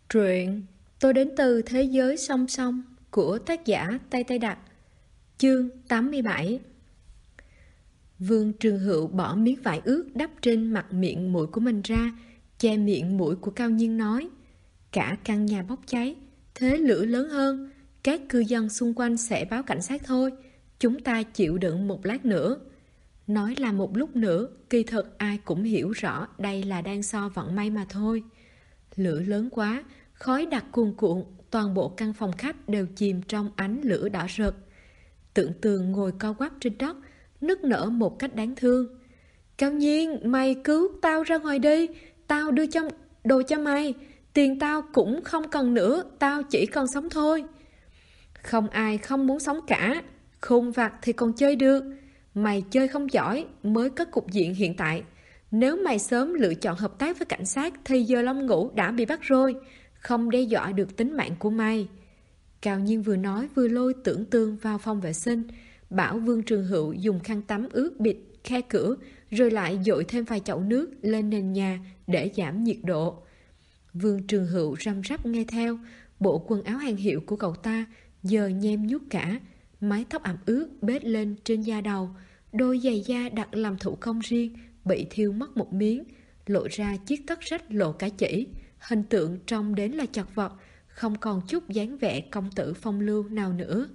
Truyện Tôi đến từ thế giới song song của tác giả Tây Tây Đặc. Chương 87. Vương Trường Hữu bỏ miếng vải ướt đắp trên mặt miệng mũi của mình ra, che miệng mũi của Cao Nhiên nói: cả căn nhà bốc cháy, thế lửa lớn hơn, các cư dân xung quanh sẽ báo cảnh sát thôi, chúng ta chịu đựng một lát nữa. Nói là một lúc nữa, kỳ thực ai cũng hiểu rõ đây là đang so vận may mà thôi. Lửa lớn quá, khói đặc cuồn cuộn, toàn bộ căn phòng khách đều chìm trong ánh lửa đỏ rực. Tưởng Tường ngồi co quắp trên đất, nức nở một cách đáng thương. Cao Nhiên, mày cứu tao ra ngoài đi, tao đưa đồ cho mày, tiền tao cũng không cần nữa, tao chỉ cần sống thôi. Không ai không muốn sống cả, khôn vặt thì còn chơi được, mày chơi không giỏi mới có cục diện hiện tại. Nếu mày sớm lựa chọn hợp tác với cảnh sát thì giờ Long Ngũ đã bị bắt rồi, không đe dọa được tính mạng của mày. Cao Nhiên vừa nói vừa lôi Tưởng Tường vào phòng vệ sinh, bảo Vương Trường Hữu dùng khăn tắm ướt bịt khe cửa, rồi lại dội thêm vài chậu nước lên nền nhà để giảm nhiệt độ. Vương Trường Hữu răm rắp nghe theo, bộ quần áo hàng hiệu của cậu ta giờ nhem nhuốc cả, mái tóc ẩm ướt bết lên trên da đầu, đôi giày da đặt làm thủ công riêng bị thiêu mất một miếng, lộ ra chiếc tất rách lộ cả chỉ, hình tượng trông đến là chật vật, không còn chút dáng vẻ công tử phong lưu nào nữa.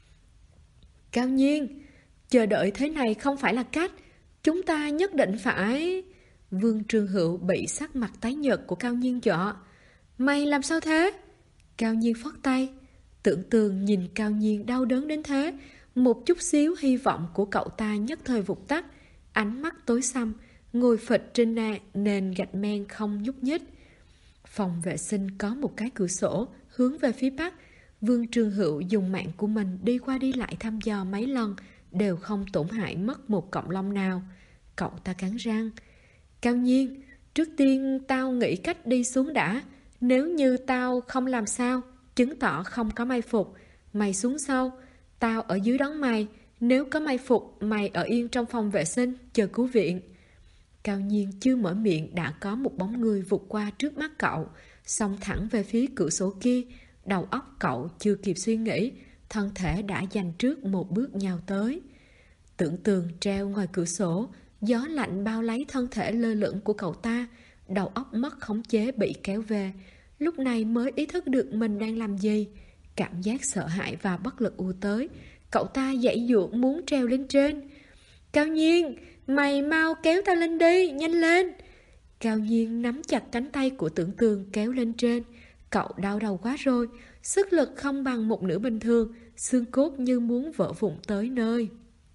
Cao Nhiên, chờ đợi thế này không phải là cách, chúng ta nhất định phải... Vương Trường Hữu bị sắc mặt tái nhợt của Cao Nhiên dọa. Mày làm sao thế? Cao Nhiên phất tay. Tưởng Tường nhìn Cao Nhiên đau đớn đến thế, một chút xíu hy vọng của cậu ta nhất thời vụt tắt, ánh mắt tối sầm, ngồi phịch trên nền gạch men không nhúc nhích. Phòng vệ sinh có một cái cửa sổ hướng về phía bắc. Vương Trường Hữu dùng mạng của mình đi qua đi lại thăm dò mấy lần, đều không tổn hại mất một cọng lông nào. Cậu ta cắn răng. Cao Nhiên, trước tiên tao nghĩ cách đi xuống đã. Nếu như tao không làm sao, chứng tỏ không có mai phục. Mày xuống sau, tao ở dưới đón mày. Nếu có mai phục, mày ở yên trong phòng vệ sinh chờ cứu viện. Cao Nhiên chưa mở miệng đã có một bóng người vụt qua trước mắt cậu, xông thẳng về phía cửa sổ kia. Đầu óc cậu chưa kịp suy nghĩ, thân thể đã dành trước một bước nhào tới. Tưởng Tường treo ngoài cửa sổ, gió lạnh bao lấy thân thể lơ lửng của cậu ta, đầu óc mất khống chế bị kéo về. Lúc này mới ý thức được mình đang làm gì. Cảm giác sợ hãi và bất lực ùa tới, cậu ta giãy giụa muốn treo lên trên. Cao Nhiên, mày mau kéo tao lên đi, nhanh lên. Cao Nhiên nắm chặt cánh tay của Tưởng Tường kéo lên trên. Cậu đau đầu quá rồi, sức lực không bằng một nửa bình thường, xương cốt như muốn vỡ vụn tới nơi.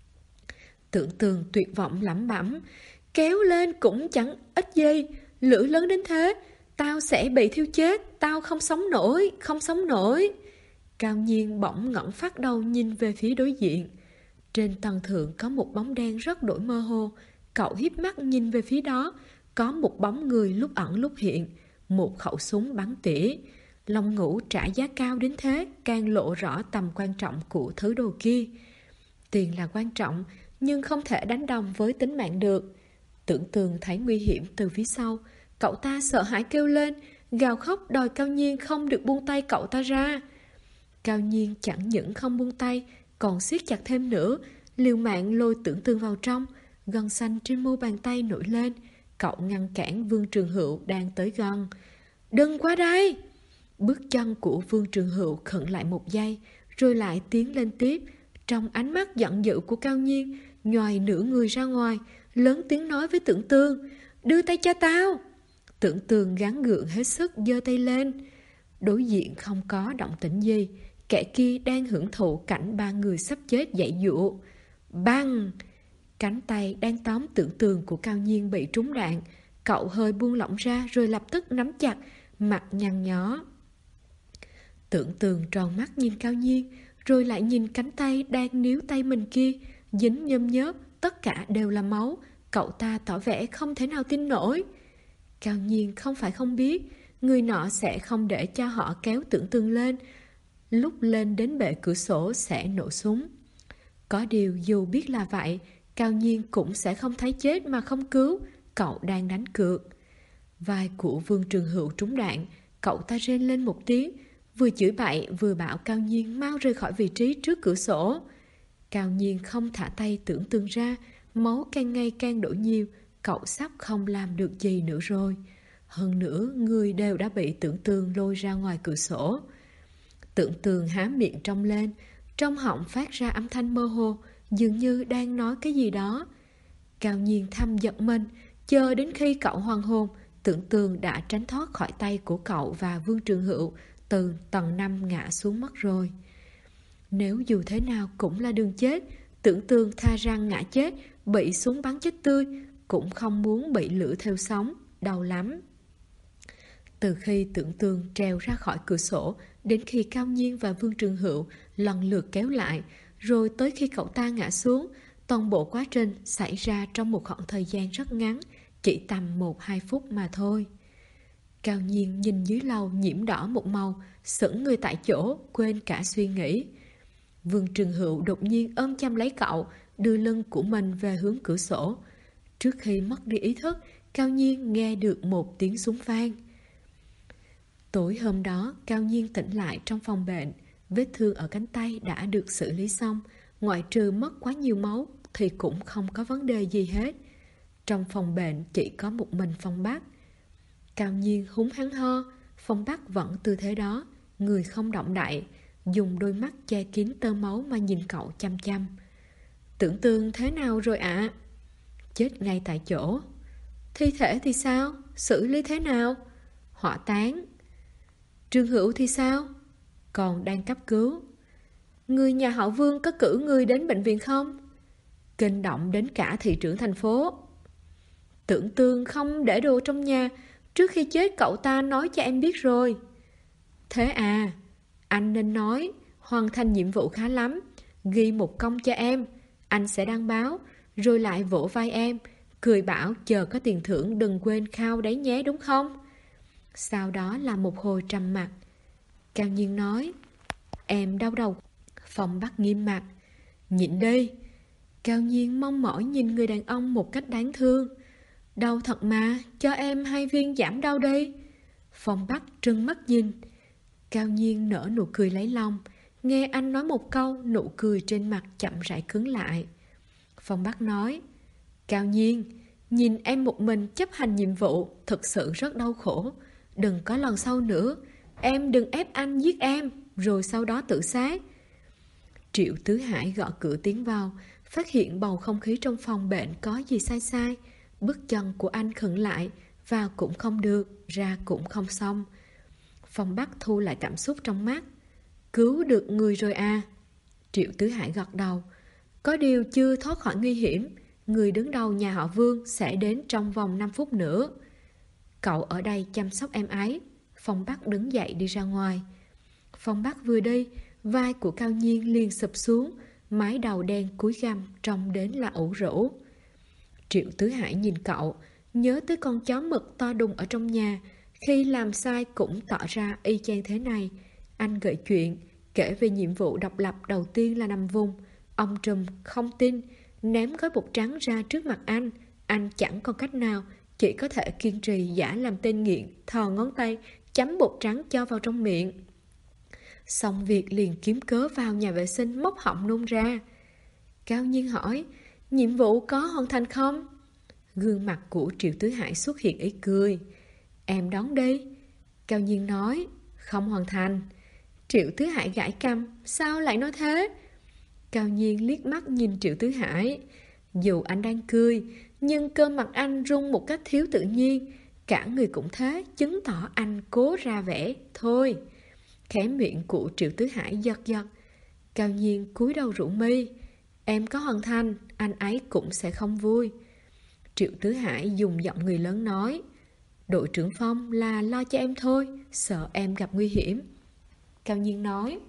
Tưởng Tường tuyệt vọng lẩm bẩm, kéo lên cũng chẳng ích gì, lửa lớn đến thế, tao sẽ bị thiêu chết, tao không sống nổi, không sống nổi. Cao Nhiên bỗng ngẩng phát đầu nhìn về phía đối diện. Trên tầng thượng có một bóng đen rất đổi mơ hồ, cậu híp mắt nhìn về phía đó, có một bóng người lúc ẩn lúc hiện, một khẩu súng bắn tỉa. Long Ngũ trả giá cao đến thế, càng lộ rõ tầm quan trọng của thứ đồ kia. Tiền là quan trọng, nhưng không thể đánh đồng với tính mạng được. Tưởng Tường thấy nguy hiểm từ phía sau, cậu ta sợ hãi kêu lên, gào khóc đòi Cao Nhiên không được buông tay cậu ta ra. Cao Nhiên chẳng những không buông tay, còn siết chặt thêm nữa, liều mạng lôi Tưởng Tường vào trong. Gân xanh trên mu bàn tay nổi lên, cậu ngăn cản Vương Trường Hữu đang tới gần. Đừng qua đây! Bước chân của Vương Trường Hữu khựng lại một giây, rồi lại tiến lên tiếp. Trong ánh mắt giận dữ của Cao Nhiên, nhoài nửa người ra ngoài, lớn tiếng nói với Tưởng Tường, đưa tay cho tao. Tưởng Tường gắng gượng hết sức giơ tay lên. Đối diện không có động tĩnh gì, kẻ kia đang hưởng thụ cảnh ba người sắp chết giãy giụa. Băng! Cánh tay đang tóm Tưởng Tường của Cao Nhiên bị trúng đạn. Cậu hơi buông lỏng ra rồi lập tức nắm chặt, mặt nhăn nhó. Tưởng Tường tròn mắt nhìn Cao Nhiên, rồi lại nhìn cánh tay đang níu tay mình kia, dính nhơm nhớp, tất cả đều là máu. Cậu ta tỏ vẻ không thể nào tin nổi. Cao Nhiên không phải không biết, người nọ sẽ không để cho họ kéo Tưởng Tường lên. Lúc lên đến bệ cửa sổ sẽ nổ súng. Có điều dù biết là vậy, Cao Nhiên cũng sẽ không thấy chết mà không cứu. Cậu đang đánh cược. Vai của Vương Trường Hữu trúng đạn, Cậu ta rên lên một tiếng, vừa chửi bậy vừa bảo Cao Nhiên mau rời khỏi vị trí trước cửa sổ. Cao Nhiên không thả tay Tưởng Tương ra, máu càng ngày càng đổ nhiều, cậu sắp không làm được gì nữa rồi. Hơn nữa, người đều đã bị Tưởng Tương lôi ra ngoài cửa sổ. Tưởng Tương há miệng trong lên, trong họng phát ra âm thanh mơ hồ, dường như đang nói cái gì đó. Cao Nhiên thầm giật mình, chờ đến khi cậu hoàn hồn, Tưởng Tương đã tránh thoát khỏi tay của cậu và Vương Trường Hữu, từ tầng 5 ngã xuống mất rồi. Nếu dù thế nào cũng là đường chết, Tưởng Tương tha rằng ngã chết, bị súng bắn chết tươi, cũng không muốn bị lửa theo sống, đau lắm. Từ khi Tưởng Tương trèo ra khỏi cửa sổ, đến khi Cao Nhiên và Vương Trường Hữu lần lượt kéo lại, rồi tới khi cậu ta ngã xuống, toàn bộ quá trình xảy ra trong một khoảng thời gian rất ngắn, chỉ tầm 1-2 phút mà thôi. Cao Nhiên nhìn dưới lầu nhiễm đỏ một màu, sững người tại chỗ, quên cả suy nghĩ. Vương Trường Hữu đột nhiên ôm chăm lấy cậu, đưa lưng của mình về hướng cửa sổ. Trước khi mất đi ý thức, Cao Nhiên nghe được một tiếng súng vang. Tối hôm đó, Cao Nhiên tỉnh lại trong phòng bệnh. Vết thương ở cánh tay đã được xử lý xong, ngoại trừ mất quá nhiều máu thì cũng không có vấn đề gì hết. Trong phòng bệnh chỉ có một mình Phong Bắc. Cao Nhiên húng hắn ho, Phong Bắc vẫn tư thế đó, người không động đậy, dùng đôi mắt che kín tơ máu mà nhìn cậu chăm chăm. Tưởng Tương thế nào rồi ạ? Chết ngay tại chỗ. Thi thể thì sao? Xử lý thế nào? Hỏa táng. Trường Hữu thì sao? Còn đang cấp cứu. Người nhà họ Vương có cử người đến bệnh viện không? Kinh động đến cả thị trưởng thành phố. Tưởng Tương không để đồ trong nhà, trước khi chết cậu ta nói cho em biết rồi. Thế à, anh nên nói hoàn thành nhiệm vụ khá lắm, ghi một công cho em, anh sẽ đăng báo, rồi lại vỗ vai em, cười bảo chờ có tiền thưởng đừng quên khao đấy nhé, đúng không? Sau đó là một hồi trầm mặc. Cao Nhiên nói, em đau đầu. Phong Bắc nghiêm mặt, nhịn đi. Cao Nhiên mong mỏi nhìn người đàn ông một cách đáng thương. Đau thật mà, cho em 2 viên giảm đau đi. Phong Bắc trừng mắt nhìn. Cao Nhiên nở nụ cười lấy lòng. Nghe anh nói một câu, nụ cười trên mặt chậm rãi cứng lại. Phong Bắc nói, Cao Nhiên, nhìn em một mình chấp hành nhiệm vụ thực sự rất đau khổ. Đừng có lần sau nữa. Em đừng ép anh giết em, rồi sau đó tự sát. Triệu Tứ Hải gõ cửa tiến vào, phát hiện bầu không khí trong phòng bệnh có gì sai sai. Bước chân của anh khựng lại, vào cũng không được, ra cũng không xong. Phong Bắc thu lại cảm xúc trong mắt. Cứu được người rồi à? Triệu Tứ Hải gật đầu. Có điều chưa thoát khỏi nguy hiểm, người đứng đầu nhà họ Vương sẽ đến trong vòng 5 phút nữa. Cậu ở đây chăm sóc em ấy. Phong Bắc đứng dậy đi ra ngoài. Phong Bắc vừa đi, vai của Cao Nhiên liền sụp xuống, mái đầu đen cúi gằm trông đến là ủ rũ. Triệu Tứ Hải nhìn cậu, nhớ tới con chó mực to đùng ở trong nhà, khi làm sai cũng tỏ ra y chang thế này. Anh gợi chuyện, kể về nhiệm vụ độc lập đầu tiên là nằm vùng. Ông Trùm không tin, ném gói bột trắng ra trước mặt anh chẳng còn cách nào, chỉ có thể kiên trì giả làm tên nghiện, thò ngón tay, chấm bột trắng cho vào trong miệng. Xong việc liền kiếm cớ vào nhà vệ sinh móc họng nôn ra. Cao Nhiên hỏi, nhiệm vụ có hoàn thành không? Gương mặt của Triệu Tứ Hải xuất hiện ý cười. Em đón đi. Cao Nhiên nói, không hoàn thành. Triệu Tứ Hải gãi cằm, sao lại nói thế? Cao Nhiên liếc mắt nhìn Triệu Tứ Hải. Dù anh đang cười, nhưng cơ mặt anh rung một cách thiếu tự nhiên. Cả người cũng thế, chứng tỏ anh cố ra vẻ. Thôi. Khóe miệng của Triệu Tứ Hải giật giật. Cao Nhiên cúi đầu rủ mi. Em có hoàn thành, anh ấy cũng sẽ không vui. Triệu Tứ Hải dùng giọng người lớn nói, đội trưởng Phong là lo cho em thôi, sợ em gặp nguy hiểm. Cao Nhiên nói,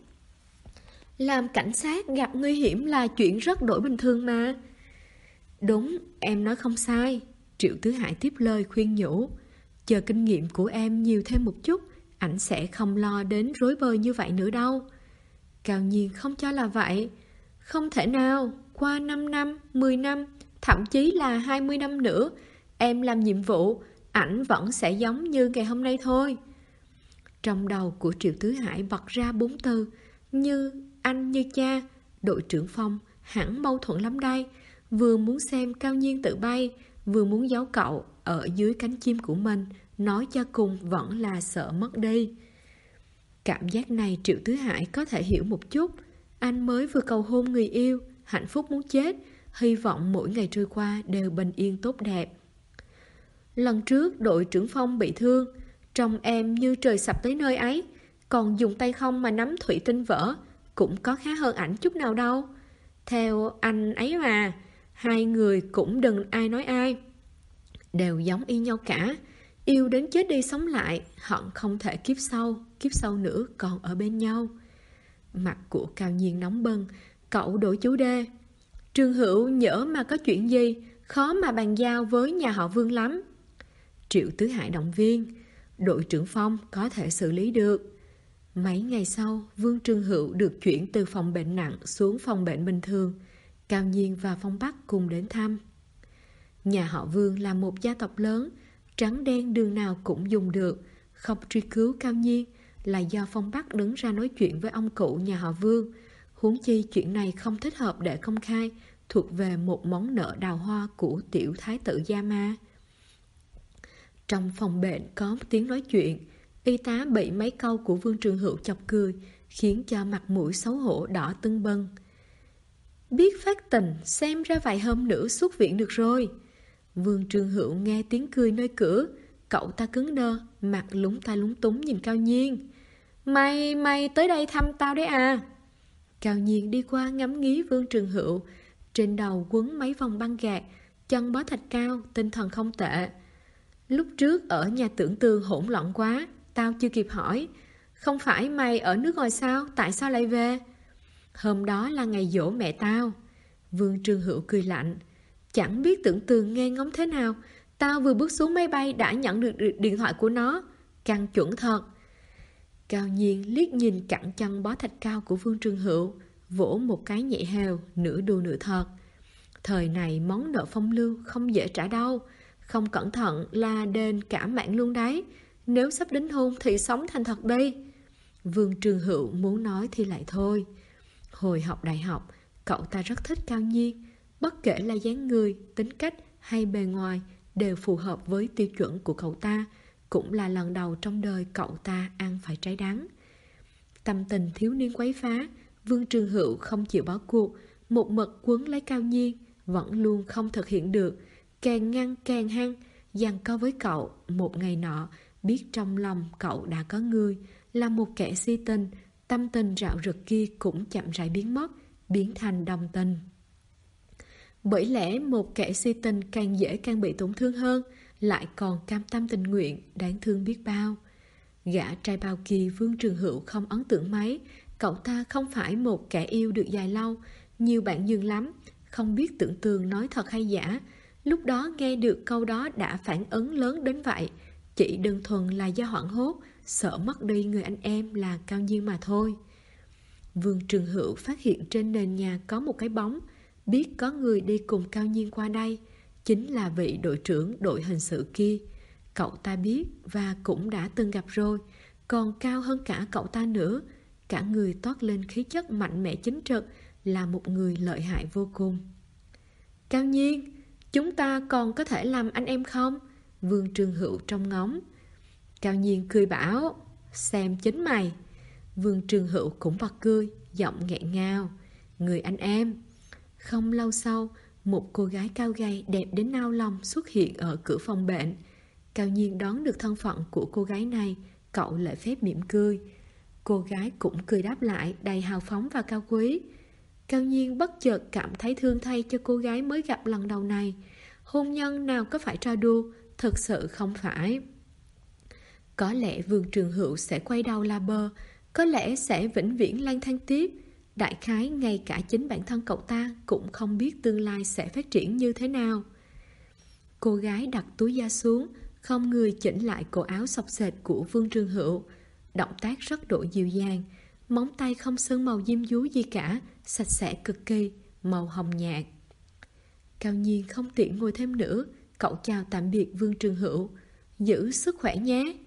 làm cảnh sát gặp nguy hiểm là chuyện rất đổi bình thường mà. Đúng, em nói không sai. Triệu Tứ Hải tiếp lời khuyên nhủ, chờ kinh nghiệm của em nhiều thêm một chút, ảnh sẽ không lo đến rối bời như vậy nữa đâu. Cao Nhiên không cho là vậy. Không thể nào, qua 5 năm, 10 năm, thậm chí là 20 năm nữa, em làm nhiệm vụ, ảnh vẫn sẽ giống như ngày hôm nay thôi. Trong đầu của Triệu Tứ Hải bật ra 4 từ: như anh như cha. Đội trưởng Phong hẳn mâu thuẫn lắm đây, vừa muốn xem Cao Nhiên tự bay, vừa muốn giấu cậu ở dưới cánh chim của mình. Nói cho cùng vẫn là sợ mất đi. Cảm giác này Triệu Tứ Hải có thể hiểu một chút. Anh mới vừa cầu hôn người yêu, hạnh phúc muốn chết, hy vọng mỗi ngày trôi qua đều bình yên tốt đẹp. Lần trước đội trưởng Phong bị thương, trông em như trời sập tới nơi ấy, còn dùng tay không mà nắm thủy tinh vỡ, cũng có khá hơn ảnh chút nào đâu. Theo anh ấy mà, hai người cũng đừng ai nói ai, đều giống y nhau cả. Yêu đến chết đi sống lại, hận không thể kiếp sau nữa còn ở bên nhau. Mặt của Cao Nhiên nóng bừng, cậu đổi chủ đề. Trương Hữu nhỡ mà có chuyện gì, khó mà bàn giao với nhà họ Vương lắm. Triệu Tứ Hải động viên, đội trưởng Phong có thể xử lý được. Mấy ngày sau, Vương Trương Hữu được chuyển từ phòng bệnh nặng xuống phòng bệnh bình thường. Cao Nhiên và Phong Bắc cùng đến thăm. Nhà họ Vương là một gia tộc lớn, trắng đen đường nào cũng dùng được. Không truy cứu Cao Nhiên là do Phong Bắc đứng ra nói chuyện với ông cụ nhà họ Vương. Huống chi chuyện này không thích hợp để công khai, thuộc về một món nợ đào hoa của tiểu thái tử Gia Ma. Trong phòng bệnh có tiếng nói chuyện, y tá bị mấy câu của Vương Trường Hữu chọc cười, khiến cho mặt mũi xấu hổ đỏ tưng bừng. Biết phát tình, xem ra vài hôm nữa xuất viện được rồi. Vương Trường Hữu nghe tiếng cười nơi cửa, cậu ta cứng đơ, mặt lúng ta lúng túng nhìn Cao Nhiên. Mày tới đây thăm tao đấy à? Cao Nhiên đi qua ngắm nghía Vương Trường Hữu, trên đầu quấn mấy vòng băng gạc, chân bó thạch cao, tinh thần không tệ. Lúc trước ở nhà Tưởng Tường hỗn loạn quá, tao chưa kịp hỏi. Không phải mày ở nước ngoài sao, tại sao lại về? Hôm đó là ngày giỗ mẹ tao. Vương Trường Hữu cười lạnh. Chẳng biết Tưởng Tường nghe ngóng thế nào, tao vừa bước xuống máy bay đã nhận được điện thoại của nó. Căng chuẩn thật. Cao Nhiên liếc nhìn cẳng chân bó thạch cao của Vương Trường Hữu, vỗ một cái nhẹ hều, nửa đùa nửa thật. Thời này món nợ phong lưu không dễ trả đâu, không cẩn thận là đền cả mạng luôn đấy. Nếu sắp đính hôn thì sống thành thật đi. Vương Trường Hữu muốn nói thì lại thôi. Hồi học đại học, cậu ta rất thích Cao Nhiên. Bất kể là dáng người, tính cách hay bề ngoài đều phù hợp với tiêu chuẩn của cậu ta. Cũng là lần đầu trong đời cậu ta ăn phải trái đắng. Tâm tình thiếu niên quấy phá, Vương Trường Hữu không chịu bỏ cuộc, một mực quấn lấy Cao Nhiên, vẫn luôn không thực hiện được. Càng ngăn càng hăng, giằng co với cậu. Một ngày nọ, biết trong lòng cậu đã có người, là một kẻ si tình, tâm tình rạo rực kia cũng chậm rãi biến mất, biến thành đồng tình. Bởi lẽ một kẻ si tình càng dễ càng bị tổn thương hơn, lại còn cam tâm tình nguyện, đáng thương biết bao. Gã trai bao kỳ Vương Trường Hữu không ấn tượng mấy. Cậu ta không phải một kẻ yêu được dài lâu, nhiều bạn dường lắm, không biết Tưởng Tường nói thật hay giả. Lúc đó nghe được câu đó đã phản ứng lớn đến vậy. Chỉ đơn thuần là do hoảng hốt, sợ mất đi người anh em là Cao Nhiên mà thôi. Vương Trường Hữu phát hiện trên nền nhà có một cái bóng, biết có người đi cùng Cao Nhiên qua đây, chính là vị đội trưởng đội hình sự kia. Cậu ta biết và cũng đã từng gặp rồi, còn cao hơn cả cậu ta nữa. Cả người toát lên khí chất mạnh mẽ chính trực, là một người lợi hại vô cùng. Cao Nhiên, chúng ta còn có thể làm anh em không? Vương Trường Hữu trông ngóng. Cao Nhiên cười bảo, xem chính mày. Vương Trường Hữu cũng bật cười, giọng nghẹn ngào. Người anh em. Không lâu sau, một cô gái cao gầy đẹp đến nao lòng xuất hiện ở cửa phòng bệnh. Cao Nhiên đoán được thân phận của cô gái này, cậu lễ phép mỉm cười. Cô gái cũng cười đáp lại đầy hào phóng và cao quý. Cao Nhiên bất chợt cảm thấy thương thay cho cô gái mới gặp lần đầu này. Hôn nhân nào có phải trò đùa, thực sự không phải. Có lẽ Vương Trường Hữu sẽ quay đầu là bờ, có lẽ sẽ vĩnh viễn lang thang tiếp. Đại khái ngay cả chính bản thân cậu ta cũng không biết tương lai sẽ phát triển như thế nào. Cô gái đặt túi da xuống, không người chỉnh lại cổ áo xộc xệch của Vương Trường Hữu. Động tác rất độ dịu dàng, móng tay không sơn màu diêm dúa gì cả, sạch sẽ cực kỳ, màu hồng nhạt. Cao Nhiên không tiện ngồi thêm nữa, cậu chào tạm biệt Vương Trường Hữu. Giữ sức khỏe nhé.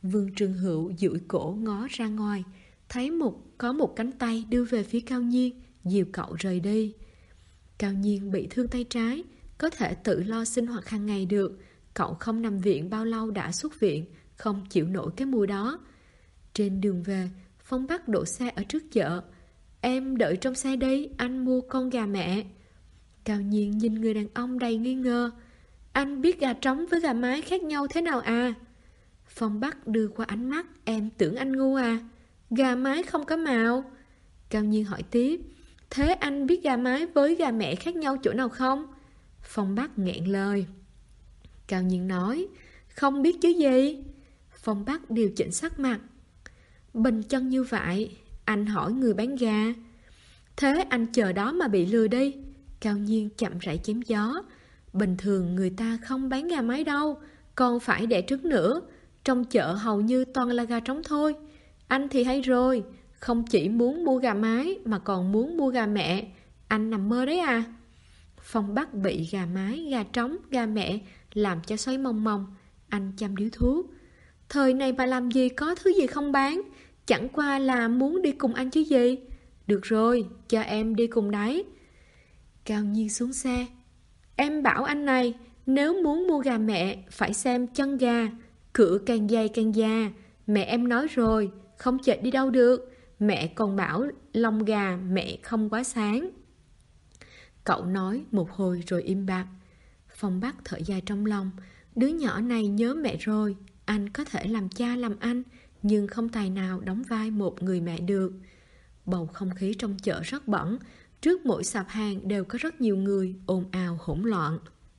Vương Trường Hữu duỗi cổ ngó ra ngoài, thấy có một cánh tay đưa về phía Cao Nhiên, dìu cậu rời đi. Cao Nhiên bị thương tay trái, có thể tự lo sinh hoạt hàng ngày được. Cậu không nằm viện bao lâu đã xuất viện, không chịu nổi cái mùi đó. Trên đường về, Phong Bắc đổ xe ở trước chợ. Em đợi trong xe đi, anh mua con gà mẹ. Cao Nhiên nhìn người đàn ông đầy nghi ngờ. Anh biết gà trống với gà mái khác nhau thế nào à? Phong Bắc đưa qua ánh mắt. Em tưởng anh ngu à? Gà mái không có màu. Cao Nhiên hỏi tiếp. Thế anh biết gà mái với gà mẹ khác nhau chỗ nào không? Phong Bắc nghẹn lời. Cao Nhiên nói. Không biết chứ gì. Phong Bắc điều chỉnh sắc mặt. Bình chân như vậy. Anh hỏi người bán gà. Thế anh chờ đó mà bị lừa đi. Cao Nhiên chậm rãi chém gió. Bình thường người ta không bán gà mái đâu, còn phải đẻ trứng nữa. Trong chợ hầu như toàn là gà trống thôi. Anh thì hay rồi, không chỉ muốn mua gà mái mà còn muốn mua gà mẹ. Anh nằm mơ đấy à? Phong Bắc bị gà mái, gà trống, gà mẹ làm cho xoay mông mông. Anh chăm điếu thuốc. Thời này bà làm gì có thứ gì không bán, chẳng qua là muốn đi cùng anh chứ gì. Được rồi, cho em đi cùng đấy. Cao Nhiên xuống xe. Em bảo anh này, nếu muốn mua gà mẹ phải xem chân gà, cửa càng dày càng già. Mẹ em nói rồi, không chệch đi đâu được. Mẹ còn bảo lông gà mẹ không quá sáng. Cậu nói một hồi rồi im bặt. Phong Bắc thở dài trong lòng. Đứa nhỏ này nhớ mẹ rồi. Anh có thể làm cha làm anh, nhưng không tài nào đóng vai một người mẹ được. Bầu không khí trong chợ rất bẩn. Trước mỗi sạp hàng đều có rất nhiều người, ồn ào hỗn loạn.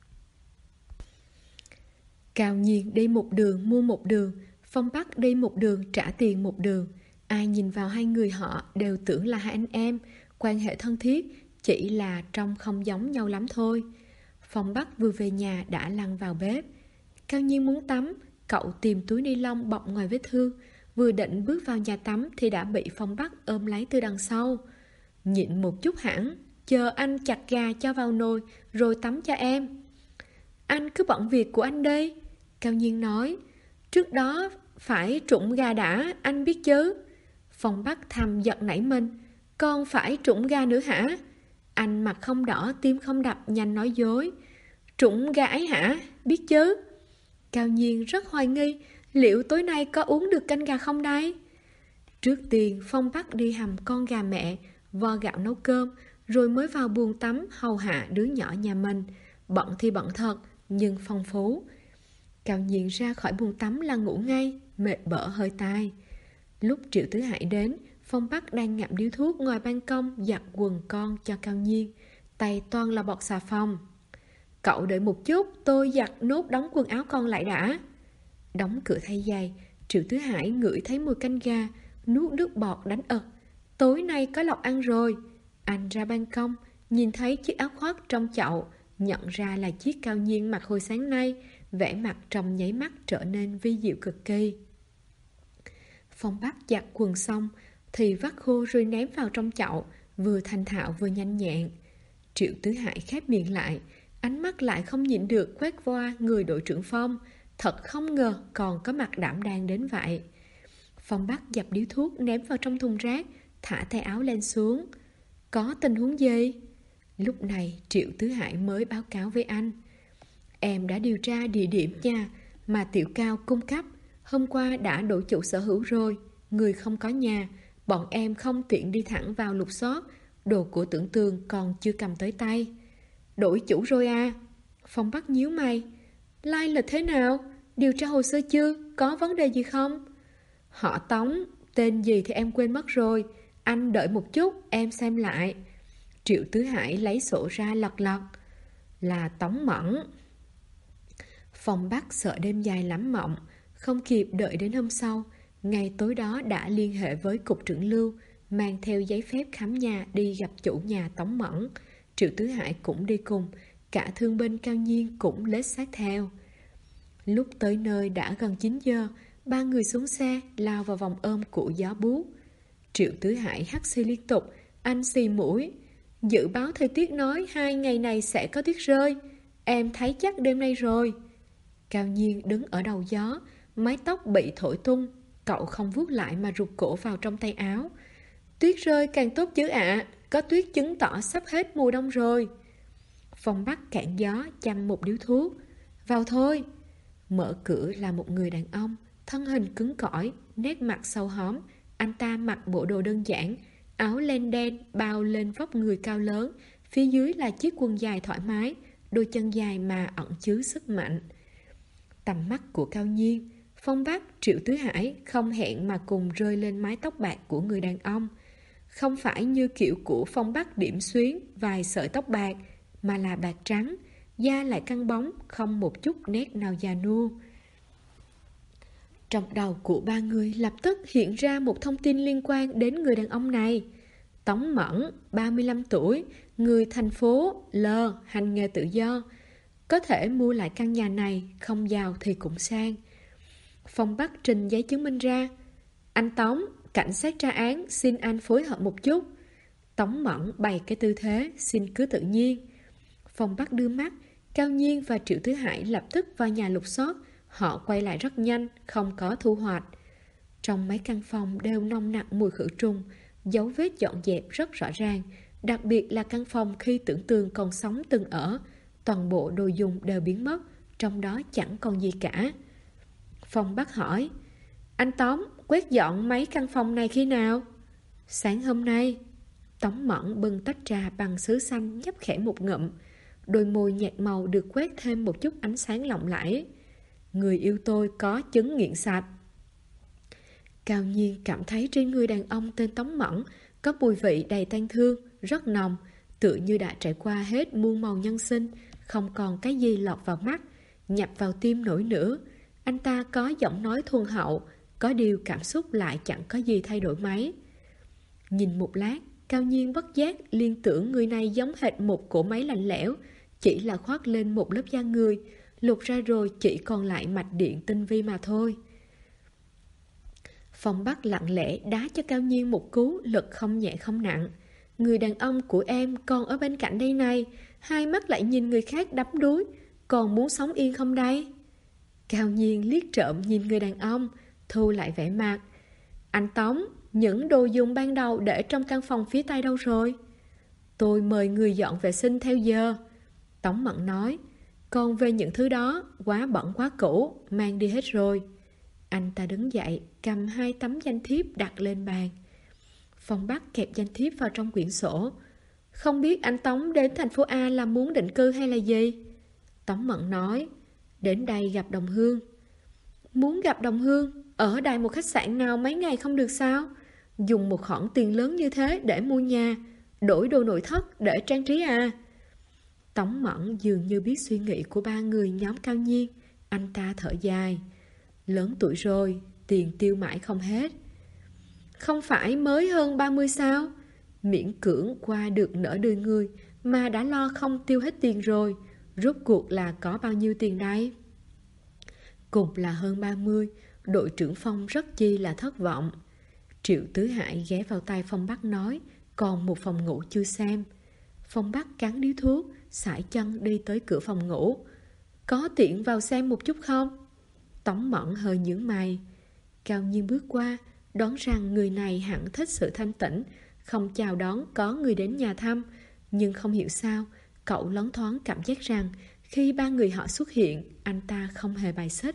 Cao Nhiên đi một đường mua một đường, Phong Bắc đi một đường trả tiền một đường. Ai nhìn vào hai người họ đều tưởng là hai anh em, quan hệ thân thiết, chỉ là trông không giống nhau lắm thôi. Phong Bắc vừa về nhà đã lăn vào bếp. Cao Nhiên muốn tắm, cậu tìm túi ni lông bọc ngoài vết thương. Vừa định bước vào nhà tắm thì đã bị Phong Bắc ôm lấy từ đằng sau. Nhịn một chút hẳn, chờ anh chặt gà cho vào nồi rồi tắm cho em. Anh cứ bận việc của anh đi. Cao Nhiên nói. Trước đó phải trụng gà đã, anh biết chứ. Phong Bắc thầm giật nảy mình. Con phải trụng gà nữa hả? Anh mặt không đỏ, tim không đập, nhanh nói dối. Trụng gà ấy hả? Biết chứ. Cao Nhiên rất hoài nghi, liệu tối nay có uống được canh gà không đây? Trước tiên Phong Bắc đi hầm con gà mẹ, vo gạo nấu cơm, rồi mới vào buồng tắm hầu hạ đứa nhỏ nhà mình. Bận thì bận thật, nhưng phong phú. Cao Nhiên ra khỏi buồng tắm là ngủ ngay, mệt bở hơi tai. Lúc Triệu Tứ Hải đến, Phong Bắc đang ngậm điếu thuốc ngoài ban công giặt quần con cho Cao Nhiên. Tay toàn là bọt xà phòng. Cậu đợi một chút, tôi giặt nốt đóng quần áo con lại đã. Đóng cửa thay giày, Triệu Tứ Hải ngửi thấy mùi canh gà, nuốt nước bọt đánh ực. Tối nay có lộc ăn rồi. Anh ra ban công, nhìn thấy chiếc áo khoác trong chậu, nhận ra là chiếc Cao Nhiên mặc hồi sáng nay, vẻ mặt trong nháy mắt trở nên vi diệu cực kỳ. Phong Bắc giặt quần xong thì vắt khô rồi ném vào trong chậu, vừa thành thạo vừa nhanh nhẹn. Triệu Tứ Hải khép miệng lại, ánh mắt lại không nhịn được quét qua người đội trưởng Phong. Thật không ngờ còn có mặt đảm đang đến vậy. Phong Bắc dập điếu thuốc ném vào trong thùng rác, thả tay áo lên xuống. Có tình huống gì? Lúc này Triệu Tứ Hải mới báo cáo với anh. Em đã điều tra địa điểm nhà mà Tiểu Cao cung cấp. Hôm qua đã đổi chủ sở hữu rồi. Người không có nhà, bọn em không tiện đi thẳng vào lục soát. Đồ của Tưởng Tường còn chưa cầm tới tay. Đổi chủ rồi à? Phong Bắc nhíu mày. Lai lịch thế nào? Điều tra hồ sơ chưa? Có vấn đề gì không? Họ Tống, tên gì thì em quên mất rồi. Anh đợi một chút, em xem lại. Triệu Tứ Hải lấy sổ ra lật lật. Là Tống Mẫn. Phong Bắc sợ đêm dài lắm mộng, không kịp đợi đến hôm sau. Ngày tối đó đã liên hệ với cục trưởng Lưu, mang theo giấy phép khám nhà đi gặp chủ nhà Tống Mẫn. Triệu Tứ Hải cũng đi cùng, cả thương binh Cao Nhiên cũng lết sát theo. Lúc tới nơi đã gần 9 giờ, ba người xuống xe lao vào vòng ôm của gió buốt. Triệu Tứ Hải hắt xì liên tục, anh xì mũi. Dự báo thời tiết nói 2 ngày này sẽ có tuyết rơi. Em thấy chắc đêm nay rồi. Cao Nhiên đứng ở đầu gió, mái tóc bị thổi tung. Cậu không vuốt lại mà rụt cổ vào trong tay áo. Tuyết rơi càng tốt chứ ạ, có tuyết chứng tỏ sắp hết mùa đông rồi. Phong Bắc cạn gió châm một điếu thuốc. Vào thôi. Mở cửa là một người đàn ông, thân hình cứng cỏi, nét mặt sâu hóm. Anh ta mặc bộ đồ đơn giản, áo len đen bao lên vóc người cao lớn, phía dưới là chiếc quần dài thoải mái, đôi chân dài mà ẩn chứa sức mạnh. Tầm mắt của Cao Nhiên, Phong Bắc, Triệu Tứ Hải không hẹn mà cùng rơi lên mái tóc bạc của người đàn ông. Không phải như kiểu của Phong Bắc điểm xuyến vài sợi tóc bạc, mà là bạc trắng, da lại căng bóng, không một chút nét nào già nua. Trong đầu của ba người lập tức hiện ra một thông tin liên quan đến người đàn ông này. Tống Mẫn, 35 tuổi, người thành phố L, hành nghề tự do. Có thể mua lại căn nhà này, không giàu thì cũng sang. Phong Bắc trình giấy chứng minh ra. Anh Tống, cảnh sát tra án, xin anh phối hợp một chút. Tống Mẫn bày cái tư thế, xin cứ tự nhiên. Phong Bắc đưa mắt, Cao Nhiên và Triệu Tứ Hải lập tức vào nhà lục soát. Họ quay lại rất nhanh, không có thu hoạch. Trong mấy căn phòng đều nồng nặc mùi khử trùng, dấu vết dọn dẹp rất rõ ràng. Đặc biệt là căn phòng khi tưởng tường còn sống từng ở, toàn bộ đồ dùng đều biến mất, trong đó chẳng còn gì cả. Phong Bắc hỏi, anh Tống, quét dọn mấy căn phòng này khi nào? Sáng hôm nay. Tống Mẫn bưng tách trà bằng sứ xanh nhấp khẽ một ngụm. Đôi môi nhạt màu được quét thêm một chút ánh sáng lộng lẫy. Người yêu tôi có chứng nghiện sạch. Cao Nhiên cảm thấy trên người đàn ông tên Tống Mẫn có mùi vị đầy tang thương, rất nồng, tựa như đã trải qua hết muôn màu nhân sinh, không còn cái gì lọt vào mắt, nhập vào tim nổi nữa. Anh ta có giọng nói thuần hậu, có điều cảm xúc lại chẳng có gì thay đổi mấy. Nhìn một lát, Cao Nhiên bất giác liên tưởng người này giống hệt một cỗ máy lạnh lẽo, chỉ là khoác lên một lớp da người, lột ra rồi chỉ còn lại mạch điện tinh vi mà thôi. Phong Bắc lặng lẽ đá cho Cao Nhiên một cú, lực không nhẹ không nặng. Người đàn ông của em còn ở bên cạnh đây này, hai mắt lại nhìn người khác đắm đuối, còn muốn sống yên không đây? Cao Nhiên liếc trộm nhìn người đàn ông, thu lại vẻ mặt. Anh Tống, những đồ dùng ban đầu để trong căn phòng phía tây đâu rồi? Tôi mời người dọn vệ sinh theo giờ. Tống Mẫn nói. Còn về những thứ đó, quá bẩn quá cũ, mang đi hết rồi. Anh ta đứng dậy, cầm 2 tấm danh thiếp đặt lên bàn. Phong Bắc kẹp danh thiếp vào trong quyển sổ. Không biết anh Tống đến thành phố A là muốn định cư hay là gì? Tống Mẫn nói. Đến đây gặp đồng hương. Muốn gặp đồng hương? Ở đại một khách sạn nào mấy ngày không được sao? Dùng một khoản tiền lớn như thế để mua nhà, đổi đồ nội thất để trang trí à? Tống Mẫn dường như biết suy nghĩ của ba người nhóm Cao Nhiên. Anh ta thở dài. Lớn tuổi rồi, tiền tiêu mãi không hết. Không phải mới hơn 30 sao? Miễn cưỡng qua được nửa đời người mà đã lo không tiêu hết tiền rồi. Rốt cuộc là có bao nhiêu tiền đây? Cùng là hơn 30, đội trưởng Phong rất chi là thất vọng. Triệu Tứ Hải ghé vào tay Phong Bắc nói, còn một phòng ngủ chưa xem. Phong Bắc cắn điếu thuốc, sải chân đi tới cửa phòng ngủ. Có tiện vào xem một chút không? Tống Mẫn hơi nhướng mày. Cao Nhiên bước qua, đoán rằng người này hẳn thích sự thanh tĩnh, không chào đón có người đến nhà thăm. Nhưng không hiểu sao, cậu loáng thoáng cảm giác rằng khi ba người họ xuất hiện, anh ta không hề bài xích.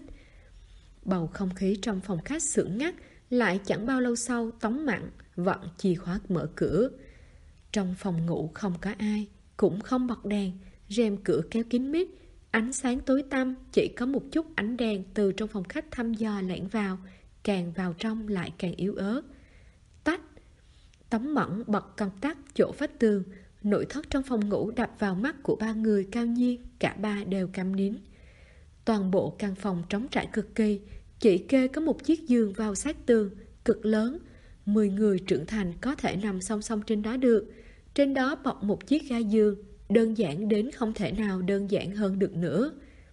Bầu không khí trong phòng khách sượng ngắt, lại chẳng bao lâu sau Tống Mặn vặn chìa khóa mở cửa. Trong phòng ngủ không có ai, cũng không bật đèn, rèm cửa kéo kín mít, ánh sáng tối tăm, chỉ có một chút ánh đèn từ trong phòng khách thăm dò lẻn vào, càng vào trong lại càng yếu ớt. Tách. Tống Mẫn bật công tắc chỗ vách tường, nội thất trong phòng ngủ đập vào mắt của ba người Cao Nhiên, cả ba đều câm nín. Toàn bộ căn phòng trống trải cực kỳ, chỉ kê có một chiếc giường vào sát tường, cực lớn. 10 người trưởng thành có thể nằm song song trên đó được. Trên đó bọc một chiếc ga giường, đơn giản đến không thể nào đơn giản hơn được nữa.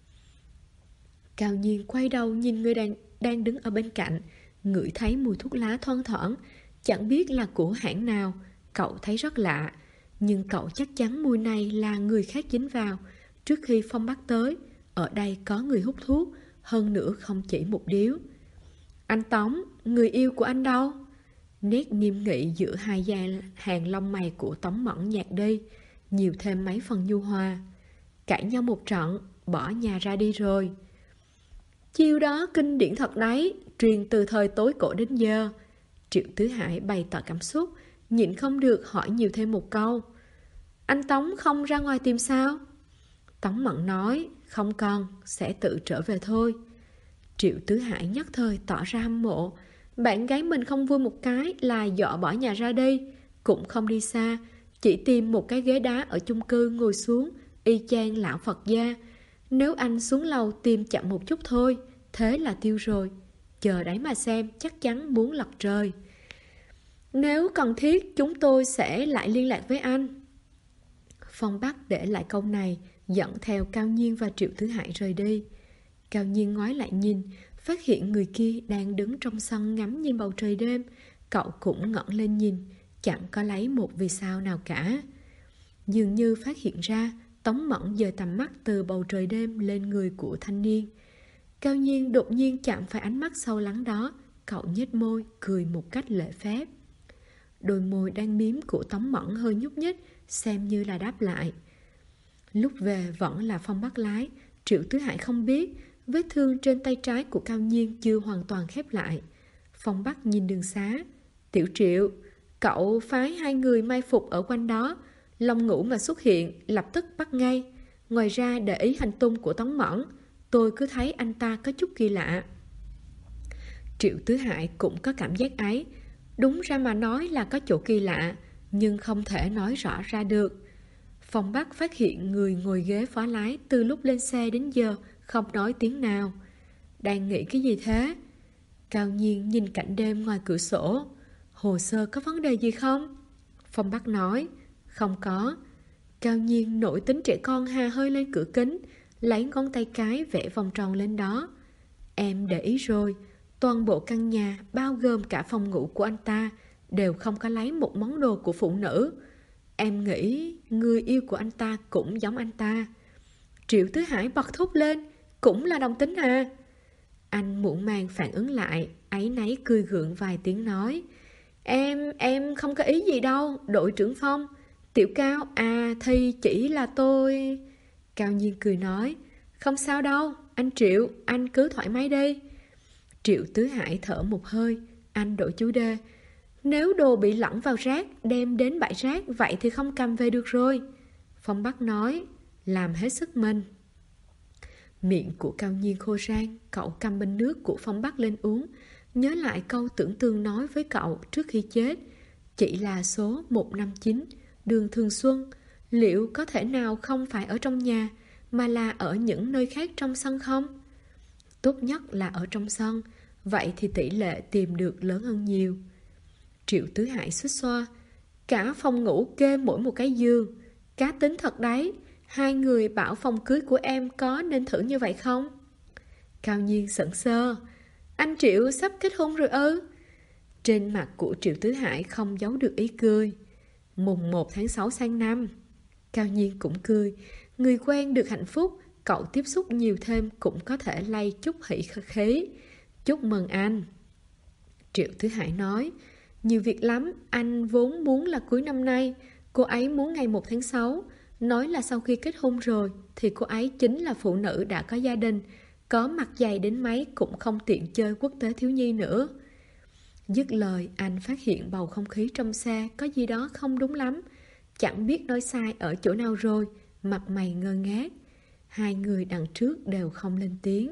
Cao Nhiên quay đầu nhìn người đang đứng ở bên cạnh, ngửi thấy mùi thuốc lá thoang thoảng, chẳng biết là của hãng nào. Cậu thấy rất lạ, nhưng cậu chắc chắn mùi này là người khác dính vào. Trước khi Phong Bắc tới, ở đây có người hút thuốc, hơn nữa không chỉ một điếu. Anh Tống, người yêu của anh đâu? Nét nghiêm nghị giữa hai hàng lông mày của Tống Mẫn nhạt đi, nhiều thêm mấy phần nhu hòa. Cãi nhau một trận, bỏ nhà ra đi rồi. Chiêu đó kinh điển thật đấy, truyền từ thời tối cổ đến giờ. Triệu Tứ Hải bày tỏ cảm xúc, nhịn không được hỏi nhiều thêm một câu. Anh Tống không ra ngoài tìm sao? Tống Mẫn nói, không cần, sẽ tự trở về thôi. Triệu Tứ Hải nhất thời tỏ ra hâm mộ. Bạn gái mình không vui một cái là dọ bỏ nhà ra đi, cũng không đi xa, chỉ tìm một cái ghế đá ở chung cư ngồi xuống, y chang lão Phật gia. Nếu anh xuống lầu tìm chậm một chút thôi, thế là tiêu rồi. Chờ đấy mà xem, chắc chắn muốn lật trời. Nếu cần thiết, chúng tôi sẽ lại liên lạc với anh. Phong Bắc để lại câu này, dẫn theo Cao Nhiên và Triệu Tứ Hải rời đi. Cao Nhiên ngoái lại nhìn, phát hiện người kia đang đứng trong sân ngắm nhìn bầu trời đêm. Cậu cũng ngẩng lên nhìn, chẳng có lấy một vì sao nào cả. Dường như phát hiện ra, Tống Mẫn dời tầm mắt từ bầu trời đêm lên người của thanh niên. Cao Nhiên đột nhiên chạm phải ánh mắt sâu lắng đó, cậu nhếch môi, cười một cách lễ phép. Đôi môi đang miếm của Tống Mẫn hơi nhúc nhích, xem như là đáp lại. Lúc về vẫn là Phong Bắc lái, Triệu Tứ Hải không biết, vết thương trên tay trái của Cao Nhiên chưa hoàn toàn khép lại. Phong Bắc nhìn đường xá. Tiểu Triệu, cậu phái 2 người mai phục ở quanh đó, Long Ngũ mà xuất hiện, lập tức bắt ngay. Ngoài ra để ý hành tung của Tống Mẫn, tôi cứ thấy anh ta có chút kỳ lạ. Triệu Tứ Hải cũng có cảm giác ấy. Đúng ra mà nói là có chỗ kỳ lạ, nhưng không thể nói rõ ra được. Phong Bắc phát hiện người ngồi ghế phó lái từ lúc lên xe đến giờ không nói tiếng nào. Đang nghĩ cái gì thế? Cao Nhiên nhìn cảnh đêm ngoài cửa sổ. Hồ sơ có vấn đề gì không? Phong Bắc nói, không có. Cao Nhiên nổi tính trẻ con hà hơi lên cửa kính, lấy ngón tay cái vẽ vòng tròn lên đó. Em để ý rồi, toàn bộ căn nhà bao gồm cả phòng ngủ của anh ta đều không có lấy một món đồ của phụ nữ. Em nghĩ người yêu của anh ta cũng giống anh ta. Triệu Tứ Hải bật thốt lên, cũng là đồng tính à? Anh muộn màng phản ứng lại, áy náy cười gượng vài tiếng nói, Em không có ý gì đâu, đội trưởng Phong. Tiểu Cao, thì chỉ là tôi... Cao Nhiên cười nói, không sao đâu, anh Triệu, anh cứ thoải mái đi. Triệu Tứ Hải thở một hơi, anh đổi chủ đề. Nếu đồ bị lẫn vào rác, đem đến bãi rác, vậy thì không cầm về được rồi. Phong Bắc nói, làm hết sức mình. Miệng của Cao Nhiên khô rang, cậu cầm bình nước của Phong Bắc lên uống, nhớ lại câu Tưởng Tương nói với cậu trước khi chết. Chỉ là số 159, đường Thường Xuân, liệu có thể nào không phải ở trong nhà, mà là ở những nơi khác trong sân không? Tốt nhất là ở trong sân, vậy thì tỷ lệ tìm được lớn hơn nhiều. Triệu Tứ Hải xuýt xoa, cả phòng ngủ kê mỗi một cái giường. Cá tính thật đấy, 2 người bảo phòng cưới của em có nên thử như vậy không? Cao Nhiên sững sờ, anh Triệu sắp kết hôn rồi ư? Trên mặt của Triệu Tứ Hải không giấu được ý cười. Mùng 1 tháng 6 sang năm. Cao Nhiên cũng cười, người quen được hạnh phúc, cậu tiếp xúc nhiều thêm cũng có thể lay chút hỉ khí. Chúc mừng anh. Triệu Tứ Hải nói, nhiều việc lắm, anh vốn muốn là cuối năm nay, cô ấy muốn ngày 1 tháng 6, nói là sau khi kết hôn rồi thì cô ấy chính là phụ nữ đã có gia đình, có mặt dày đến mấy cũng không tiện chơi quốc tế thiếu nhi nữa. Dứt lời, anh phát hiện bầu không khí trong xe có gì đó không đúng lắm, chẳng biết nói sai ở chỗ nào rồi, mặt mày ngơ ngác. 2 người đằng trước đều không lên tiếng.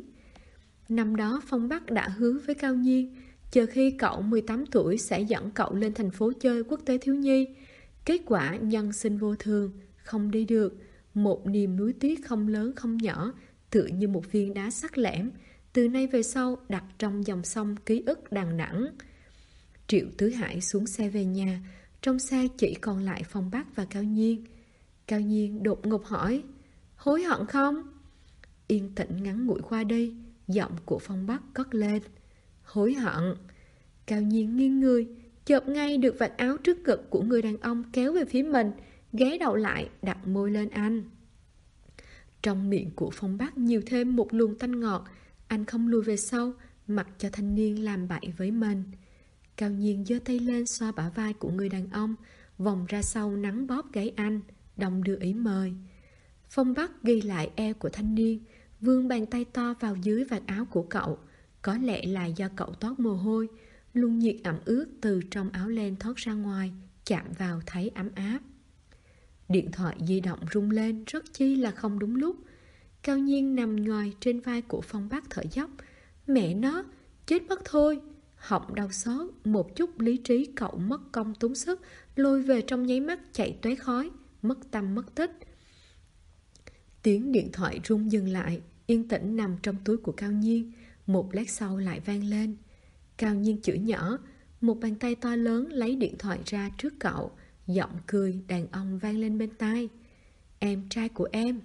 Năm đó Phong Bắc đã hứa với Cao Nhiên, chờ khi cậu 18 tuổi sẽ dẫn cậu lên thành phố chơi quốc tế thiếu nhi. Kết quả nhân sinh vô thường, không đi được. Một niềm núi tuyết không lớn không nhỏ, tựa như một viên đá sắc lẻm, từ nay về sau đặt trong dòng sông ký ức đằng đẵng. Triệu Tứ Hải xuống xe về nhà, trong xe chỉ còn lại Phong Bắc và Cao Nhiên. Cao Nhiên đột ngột hỏi, hối hận không? Yên tĩnh ngắn ngủi qua đi, giọng của Phong Bắc cất lên, hối hận. Cao Nhiên nghiêng người, chộp ngay được vạt áo trước ngực của người đàn ông kéo về phía mình, ghé đầu lại đặt môi lên anh. Trong miệng của Phong Bắc nhiều thêm một luồng tanh ngọt, anh không lùi về sau, mặc cho thanh niên làm bậy với mình. Cao Nhiên giơ tay lên xoa bả vai của người đàn ông, vòng ra sau nắn bóp gáy anh, đồng đưa ý mời. Phong Bắc ghi lại eo của thanh niên, vươn bàn tay to vào dưới vạt áo của cậu. Có lẽ là do cậu toát mồ hôi, luồng nhiệt ẩm ướt từ trong áo len thoát ra ngoài, chạm vào thấy ấm áp. Điện thoại di động rung lên rất chi là không đúng lúc. Cao Nhiên nằm ngồi trên vai của Phong Bắc thở dốc. Mẹ nó, chết mất thôi. Họng đau xót, một chút lý trí cậu mất công tốn sức, lôi về trong nháy mắt chạy tóe khói, mất tâm mất tích. Tiếng điện thoại rung dừng lại, yên tĩnh nằm trong túi của Cao Nhiên. Một lát sau lại vang lên. Cao Nhiên chửi nhỏ, một bàn tay to lớn lấy điện thoại ra trước cậu. Giọng cười đàn ông vang lên bên tai. Em trai của em.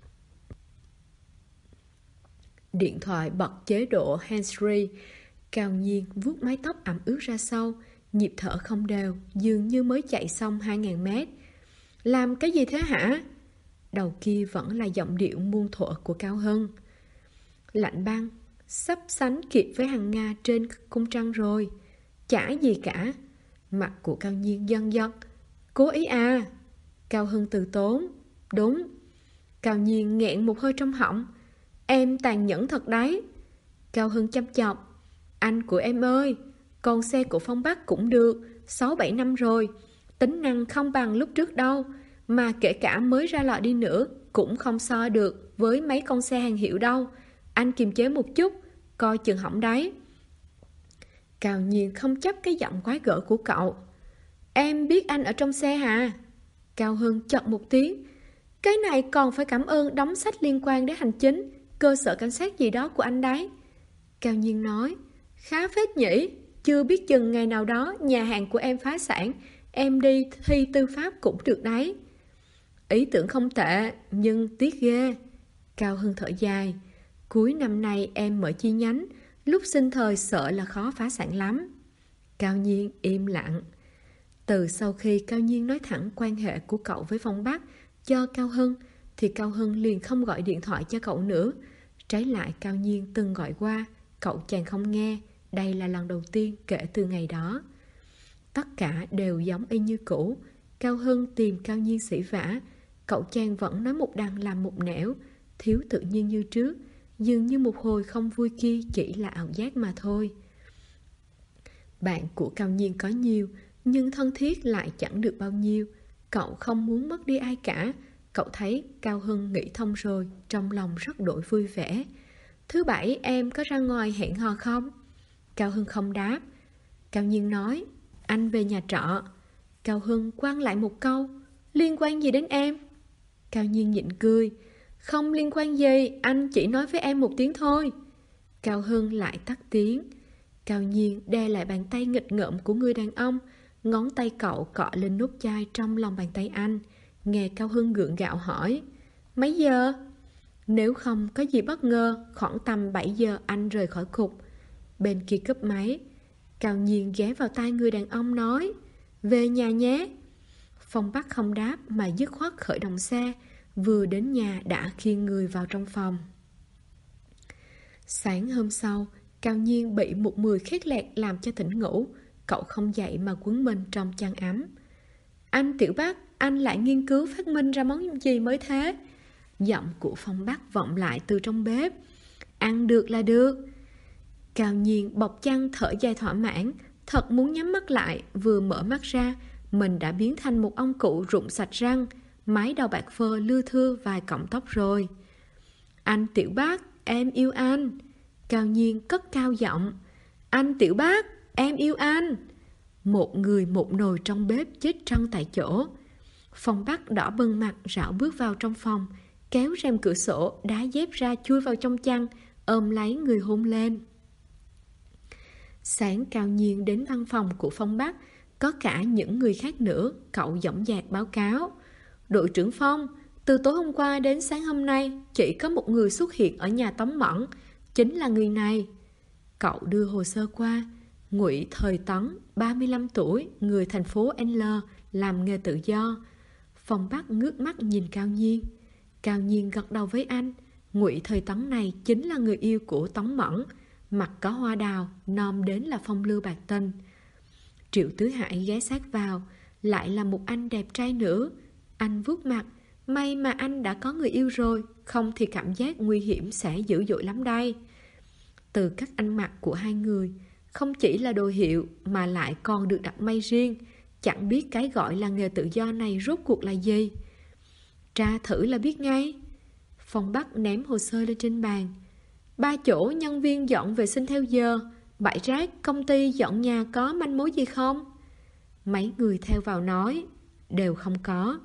Điện thoại bật chế độ hands-free. Cao Nhiên vuốt mái tóc ẩm ướt ra sau, nhịp thở không đều, dường như mới chạy xong 2.000 mét. Làm cái gì thế hả? Đầu kia vẫn là giọng điệu muôn thuở của Cao Hân. Lạnh băng, sắp sánh kịp với hàng Nga trên cung trăng rồi. Chả gì cả. Mặt của Cao Nhiên dần dần. Cố ý à? Cao Hân từ tốn. Đúng. Cao Nhiên nghẹn một hơi trong họng. Em tàn nhẫn thật đấy. Cao Hân chăm chọc. Anh của em ơi, con xe của Phong Bắc cũng được 6-7 năm rồi. Tính năng không bằng lúc trước đâu. Mà kể cả mới ra lò đi nữa cũng không so được với mấy con xe hàng hiệu đâu. Anh kiềm chế một chút, coi chừng hỏng đấy. Cao Nhiên không chấp cái giọng quái gở của cậu. Em biết anh ở trong xe hả? Cao Hân chợt một tiếng. Cái này còn phải cảm ơn đóng sách liên quan đến hành chính, cơ sở cảnh sát gì đó của anh đấy. Cao Nhiên nói. Khá phết nhỉ. Chưa biết chừng ngày nào đó nhà hàng của em phá sản, em đi thi tư pháp cũng được đấy. Ý tưởng không tệ, nhưng tiếc ghê. Cao Hân thở dài. Cuối năm nay em mở chi nhánh, lúc sinh thời sợ là khó phá sản lắm. Cao Nhiên im lặng. Từ sau khi Cao Nhiên nói thẳng quan hệ của cậu với Phong Bắc cho Cao Hân, thì Cao Hân liền không gọi điện thoại cho cậu nữa. Trái lại Cao Nhiên từng gọi qua, cậu chàng không nghe. Đây là lần đầu tiên kể từ ngày đó. Tất cả đều giống y như cũ. Cao Hân tìm Cao Nhiên xỉ vả, cậu chàng vẫn nói một đằng làm một nẻo, thiếu tự nhiên như trước. Dường như một hồi không vui kia chỉ là ảo giác mà thôi. Bạn của Cao Nhiên có nhiều, nhưng thân thiết lại chẳng được bao nhiêu. Cậu không muốn mất đi ai cả. Cậu thấy Cao Hân nghĩ thông rồi, trong lòng rất đổi vui vẻ. Thứ bảy em có ra ngoài hẹn hò không? Cao Hân không đáp. Cao Nhiên nói, anh về nhà trọ. Cao Hân quăng lại một câu, liên quan gì đến em? Cao Nhiên nhịn cười. Không liên quan gì, anh chỉ nói với em một tiếng thôi. Cao Hân lại tắt tiếng. Cao Nhiên đè lại bàn tay nghịch ngợm của người đàn ông. Ngón tay cậu cọ lên nút chai trong lòng bàn tay anh. Nghe Cao Hân gượng gạo hỏi, mấy giờ? Nếu không có gì bất ngờ, khoảng tầm 7 giờ anh rời khỏi cục. Bên kia cúp máy. Cao Nhiên ghé vào tai người đàn ông nói, về nhà nhé. Phong Bắc không đáp mà dứt khoát khởi động xe. Vừa đến nhà đã khiêng người vào trong phòng. Sáng hôm sau, Cao Nhiên bị một mùi khét lẹt làm cho tỉnh ngủ. Cậu không dậy mà quấn mình trong chăn ấm. Anh Tiểu Bắc, anh lại nghiên cứu phát minh ra món gì mới thế? Giọng của Phong Bắc vọng lại từ trong bếp. Ăn được là được. Cao Nhiên bọc chăn thở dài thỏa mãn. Thật muốn nhắm mắt lại. Vừa mở mắt ra, mình đã biến thành một ông cụ rụng sạch răng, mái đầu bạc phơ lưa thưa vài cọng tóc rồi. Anh Tiểu Bắc, em yêu anh. Cao Nhiên cất cao giọng. Anh Tiểu Bắc, em yêu anh. Một người một nồi trong bếp chết trân tại chỗ. Phong Bắc đỏ bừng mặt rảo bước vào trong phòng, kéo rèm cửa sổ, đá dép ra chui vào trong chăn, ôm lấy người hôn lên. Sáng Cao Nhiên đến văn phòng của Phong Bắc, có cả những người khác nữa. Cậu dõng dạc báo cáo. Đội trưởng Phong, từ tối hôm qua đến sáng hôm nay chỉ có một người xuất hiện ở nhà Tống Mẫn, chính là người này. Cậu đưa hồ sơ qua. Ngụy Thời Tấn, 35 tuổi, người thành phố L, làm nghề tự do. Phong Bắc ngước mắt nhìn Cao Nhiên. Cao Nhiên gật đầu với anh. Ngụy Thời Tấn này chính là người yêu của Tống Mẫn, mặt có hoa đào, nom đến là phong lưu bạc tình. Triệu Tứ Hải ghé sát vào, lại là một anh đẹp trai nữa. Anh vuốt mặt, may mà anh đã có người yêu rồi, không thì cảm giác nguy hiểm sẽ dữ dội lắm đây. Từ cách ăn mặc của hai người, không chỉ là đồ hiệu mà lại còn được đặt may riêng, chẳng biết cái gọi là nghề tự do này rốt cuộc là gì. Tra thử là biết ngay. Phong Bắc ném hồ sơ lên trên bàn. 3 chỗ nhân viên dọn vệ sinh theo giờ, bãi rác, công ty dọn nhà có manh mối gì không? Mấy người theo vào nói, đều không có.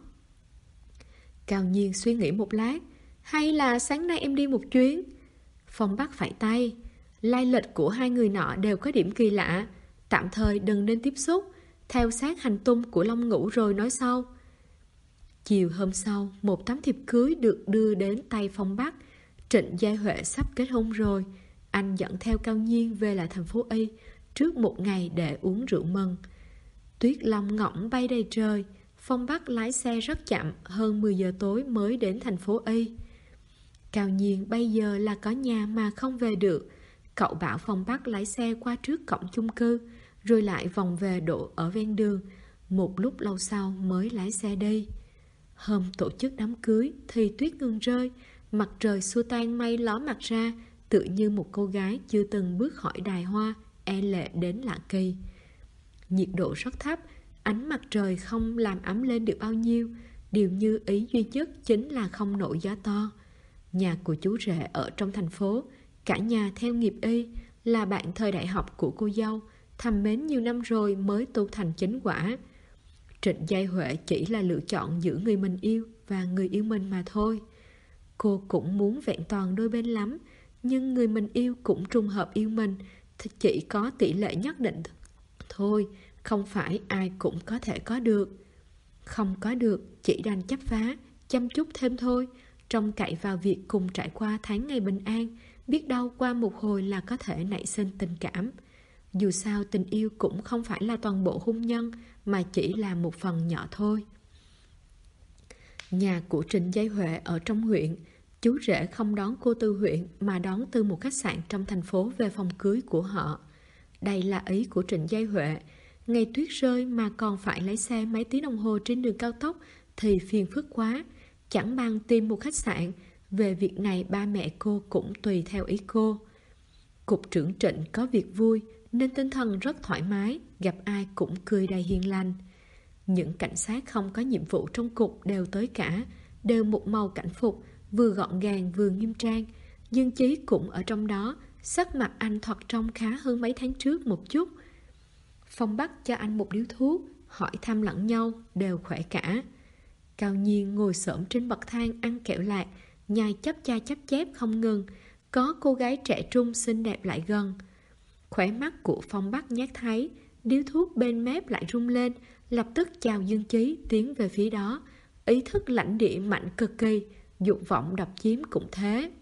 Cao Nhiên suy nghĩ một lát, hay là sáng nay em đi một chuyến? Phong Bắc phẩy tay. Lai lịch của hai người nọ đều có điểm kỳ lạ, tạm thời đừng nên tiếp xúc, theo sát hành tung của Long Ngũ rồi nói sau. Chiều hôm sau, một tấm thiệp cưới được đưa đến tay Phong Bắc. Trịnh Giai Huệ sắp kết hôn rồi, anh dẫn theo Cao Nhiên về lại thành phố Y trước một ngày để uống rượu mừng. Tuyết long ngỗng bay đầy trời. Phong Bắc lái xe rất chậm, hơn 10 giờ tối mới đến thành phố Y. Cao Nhiên bây giờ là có nhà mà không về được. Cậu bảo Phong Bắc lái xe qua trước cổng chung cư, rồi lại vòng về đổ ở ven đường. Một lúc lâu sau mới lái xe đi. Hôm tổ chức đám cưới thì tuyết ngừng rơi, mặt trời xua tan mây ló mặt ra, tựa như một cô gái chưa từng bước khỏi đài hoa, e lệ đến lạ kỳ. Nhiệt độ rất thấp, ánh mặt trời không làm ấm lên được bao nhiêu. Điều như ý duy nhất chính là không nổi gió to. Nhà của chú rể ở trong thành phố, cả nhà theo nghiệp y, là bạn thời đại học của cô dâu, thầm mến nhiều năm rồi mới tu thành chính quả. Trịnh Giai Huệ chỉ là lựa chọn giữa người mình yêu và người yêu mình mà thôi. Cô cũng muốn vẹn toàn đôi bên lắm, nhưng người mình yêu cũng trùng hợp yêu mình thì chỉ có tỷ lệ nhất định thôi, không phải ai cũng có thể có được. Không có được, chỉ đành chấp phá, chăm chút thêm thôi, trông cậy vào việc cùng trải qua tháng ngày bình an, biết đâu qua một hồi là có thể nảy sinh tình cảm. Dù sao tình yêu cũng không phải là toàn bộ hôn nhân, mà chỉ là một phần nhỏ thôi. Nhà của Trịnh Giai Huệ ở trong huyện, chú rể không đón cô từ huyện mà đón từ một khách sạn trong thành phố về phòng cưới của họ. Đây là ý của Trịnh Giai Huệ. Ngày tuyết rơi mà còn phải lấy xe mấy tiếng đồng hồ trên đường cao tốc thì phiền phức quá, chẳng bằng tìm một khách sạn. Về việc này ba mẹ cô cũng tùy theo ý cô. Cục trưởng Trịnh có việc vui nên tinh thần rất thoải mái, gặp ai cũng cười đầy hiền lành. Những cảnh sát không có nhiệm vụ trong cục đều tới cả, đều một màu cảnh phục, vừa gọn gàng vừa nghiêm trang. Dương Chí cũng ở trong đó, sắc mặt anh thoạt trông khá hơn mấy tháng trước một chút. Phong Bắc cho anh một điếu thuốc, hỏi thăm lẫn nhau, đều khỏe cả. Cao Nhiên ngồi xổm trên bậc thang ăn kẹo lạc, nhai chấp cha chấp chép không ngừng. Có cô gái trẻ trung xinh đẹp lại gần. Khóe mắt của Phong Bắc nhát thấy, điếu thuốc bên mép lại rung lên, lập tức chào Dương Chí tiến về phía đó. Ý thức lãnh địa mạnh cực kỳ, dục vọng độc chiếm cũng thế.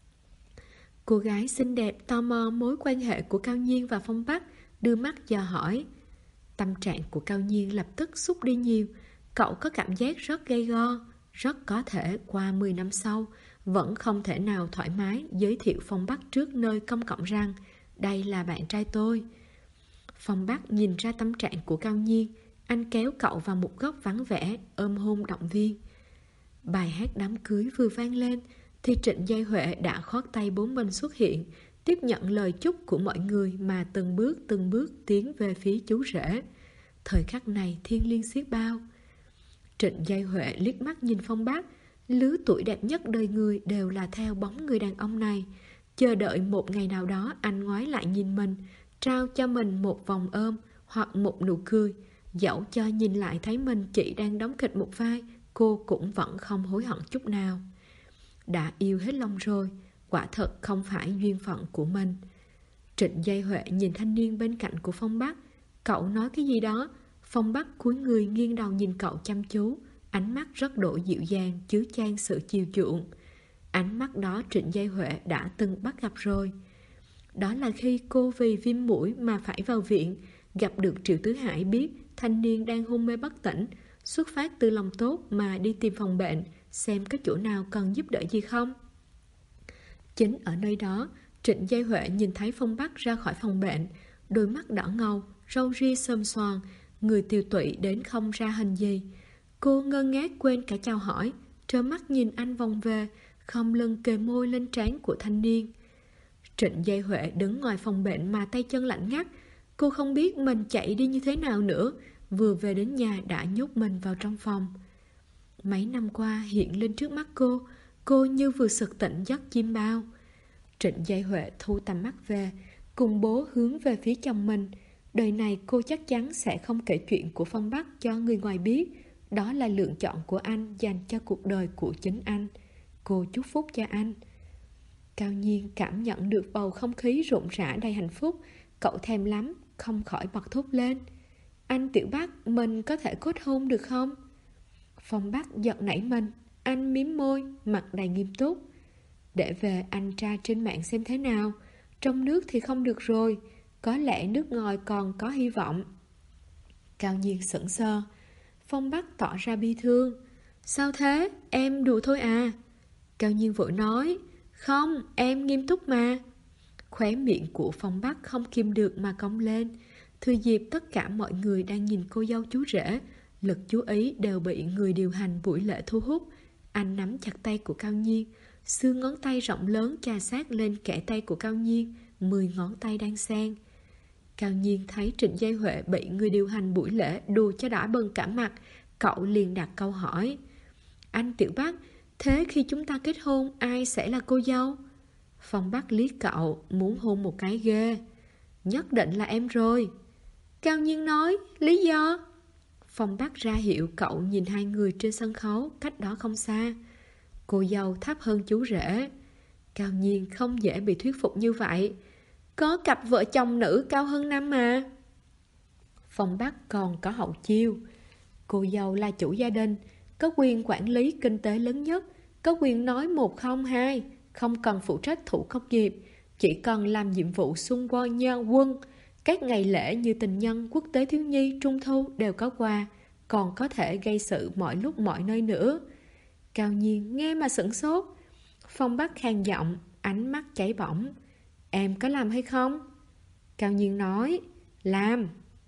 Cô gái xinh đẹp tò mò mối quan hệ của Cao Nhiên và Phong Bắc, đưa mắt dò hỏi. Tâm trạng của Cao Nhiên lập tức xúc đi nhiều. Cậu có cảm giác rất gay go, rất có thể qua 10 năm sau vẫn không thể nào thoải mái giới thiệu Phong Bắc trước nơi công cộng rằng đây là bạn trai tôi. Phong Bắc nhìn ra tâm trạng của Cao Nhiên, anh kéo cậu vào một góc vắng vẻ, ôm hôn động viên. Bài hát đám cưới vừa vang lên thì Trịnh Giai Huệ đã khoác tay bốn bên xuất hiện, tiếp nhận lời chúc của mọi người mà từng bước tiến về phía chú rể. Thời khắc này thiêng liêng xiết bao. Trịnh Giai Huệ liếc mắt nhìn Phong Bắc, lứa tuổi đẹp nhất đời người đều là theo bóng người đàn ông này, chờ đợi một ngày nào đó anh ngoái lại nhìn mình, trao cho mình một vòng ôm hoặc một nụ cười. Dẫu cho nhìn lại thấy mình chỉ đang đóng kịch một vai, cô cũng vẫn không hối hận chút nào. Đã yêu hết lòng rồi, quả thật không phải duyên phận của mình. Trịnh Giai Huệ nhìn thanh niên bên cạnh của Phong Bắc. Cậu nói cái gì đó? Phong Bắc cúi người nghiêng đầu nhìn cậu chăm chú, ánh mắt rất độ dịu dàng, chứa chan sự chiều chuộng. Ánh mắt đó Trịnh Giai Huệ đã từng bắt gặp rồi. Đó là khi cô vì viêm mũi mà phải vào viện, gặp được Triệu Tứ Hải, biết thanh niên đang hôn mê bất tỉnh, xuất phát từ lòng tốt mà đi tìm phòng bệnh, xem có chỗ nào cần giúp đỡ gì không. Chính ở nơi đó, Trịnh Giai Huệ nhìn thấy Phong Bắc ra khỏi phòng bệnh, đôi mắt đỏ ngầu, râu ria xồm xoàm, người tiều tụy đến không ra hình gì. Cô ngơ ngác quên cả chào hỏi, trơ mắt nhìn anh vòng về, khom lưng kề môi lên trán của thanh niên. Trịnh Giai Huệ đứng ngoài phòng bệnh mà tay chân lạnh ngắt. Cô không biết mình chạy đi như thế nào nữa, vừa về đến nhà đã nhốt mình vào trong phòng. Mấy năm qua hiện lên trước mắt cô như vừa sực tỉnh giấc chim bao. Trịnh Giai Huệ thu tầm mắt về, cùng bố hướng về phía chồng mình. Đời này cô chắc chắn sẽ không kể chuyện của Phong Bắc cho người ngoài biết. Đó là lựa chọn của anh dành cho cuộc đời của chính anh. Cô chúc phúc cho anh. Cao Nhiên cảm nhận được bầu không khí rộn rã đầy hạnh phúc. Cậu thèm lắm, không khỏi bật thốt lên. Anh Tiểu Bắc, mình có thể kết hôn được không? Phong Bắc giật nảy mình. Anh mím môi, mặt đầy nghiêm túc. Để về anh tra trên mạng xem thế nào. Trong nước thì không được rồi, có lẽ nước ngoài còn có hy vọng. Cao Nhiên sững sờ. Phong Bắc tỏ ra bi thương. Sao thế, em đùa thôi à? Cao Nhiên vội nói. Không, em nghiêm túc mà. Khóe miệng của Phong Bắc không kìm được mà cong lên. Thừa dịp tất cả mọi người đang nhìn cô dâu chú rể, lực chú ý đều bị người điều hành buổi lễ thu hút. Anh nắm chặt tay của Cao Nhiên, xương ngón tay rộng lớn chà sát lên kẽ tay của Cao Nhiên, 10 ngón tay đang xen. Cao Nhiên thấy Trịnh Giai Huệ bị người điều hành buổi lễ đùa cho đỏ bừng cả mặt. Cậu liền đặt câu hỏi. Anh Tiểu Bắc, thế khi chúng ta kết hôn ai sẽ là cô dâu? Phong Bắc liếc cậu, muốn hôn một cái ghê. Nhất định là em rồi. Cao Nhiên nói, lý do? Phong Bắc ra hiệu cậu nhìn hai người trên sân khấu, cách đó không xa. Cô dâu thấp hơn chú rể. Cao Nhiên không dễ bị thuyết phục như vậy. Có cặp vợ chồng nữ cao hơn năm mà. Phong Bắc còn có hậu chiêu. Cô dâu là chủ gia đình, có quyền quản lý kinh tế lớn nhất, có quyền nói 102, không cần phụ trách thủ công nghiệp, chỉ cần làm nhiệm vụ xung quanh nhân quân. Các ngày lễ như tình nhân, quốc tế thiếu nhi, trung thu đều có quà, còn có thể gây sự mọi lúc mọi nơi nữa. Cao Nhiên nghe mà sửng sốt. Phong Bắc khàn giọng, ánh mắt cháy bỏng. Em có làm hay không? Cao Nhiên nói, làm.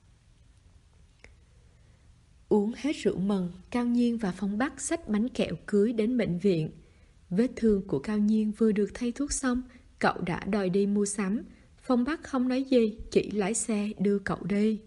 Uống hết rượu mừng, Cao Nhiên và Phong Bắc xách bánh kẹo cưới đến bệnh viện. Vết thương của Cao Nhiên vừa được thay thuốc xong, cậu đã đòi đi mua sắm. Phong Bắc không nói gì, chỉ lái xe đưa cậu đi.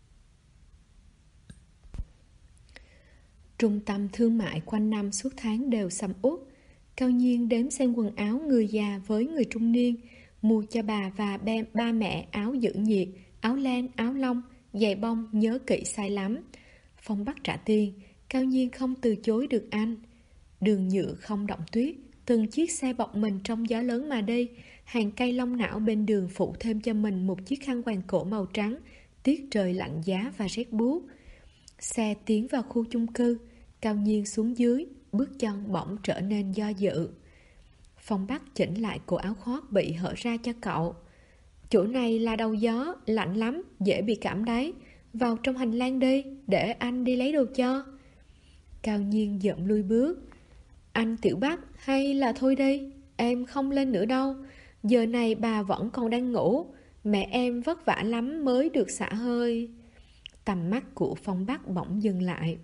Trung tâm thương mại quanh năm suốt tháng đều sầm uất. Cao Nhiên đếm xem quần áo người già với người trung niên, mua cho bà và ba mẹ áo giữ nhiệt, áo len, áo lông, giày bông, nhớ kỹ size lắm. Phong Bắc trả tiền, Cao Nhiên không từ chối được anh. Đường nhựa không động tuyết, từng chiếc xe bọc mình trong gió lớn mà đi. Hàng cây long não bên đường phụ thêm cho mình một chiếc khăn quàng cổ màu trắng. Tiết trời lạnh giá và rét buốt. Xe tiến vào khu chung cư. Cao Nhiên xuống dưới, bước chân bỗng trở nên do dự. Phong Bắc chỉnh lại cổ áo khoác bị hở ra cho cậu. Chỗ này là đầu gió, lạnh lắm, dễ bị cảm đấy. Vào trong hành lang đi, để anh đi lấy đồ cho. Cao Nhiên dậm lui bước. Anh Tiểu Bắc, hay là thôi đi, em không lên nữa đâu. Giờ này bà vẫn còn đang ngủ, mẹ em vất vả lắm mới được xả hơi. Tầm mắt của Phong Bắc bỗng dừng lại.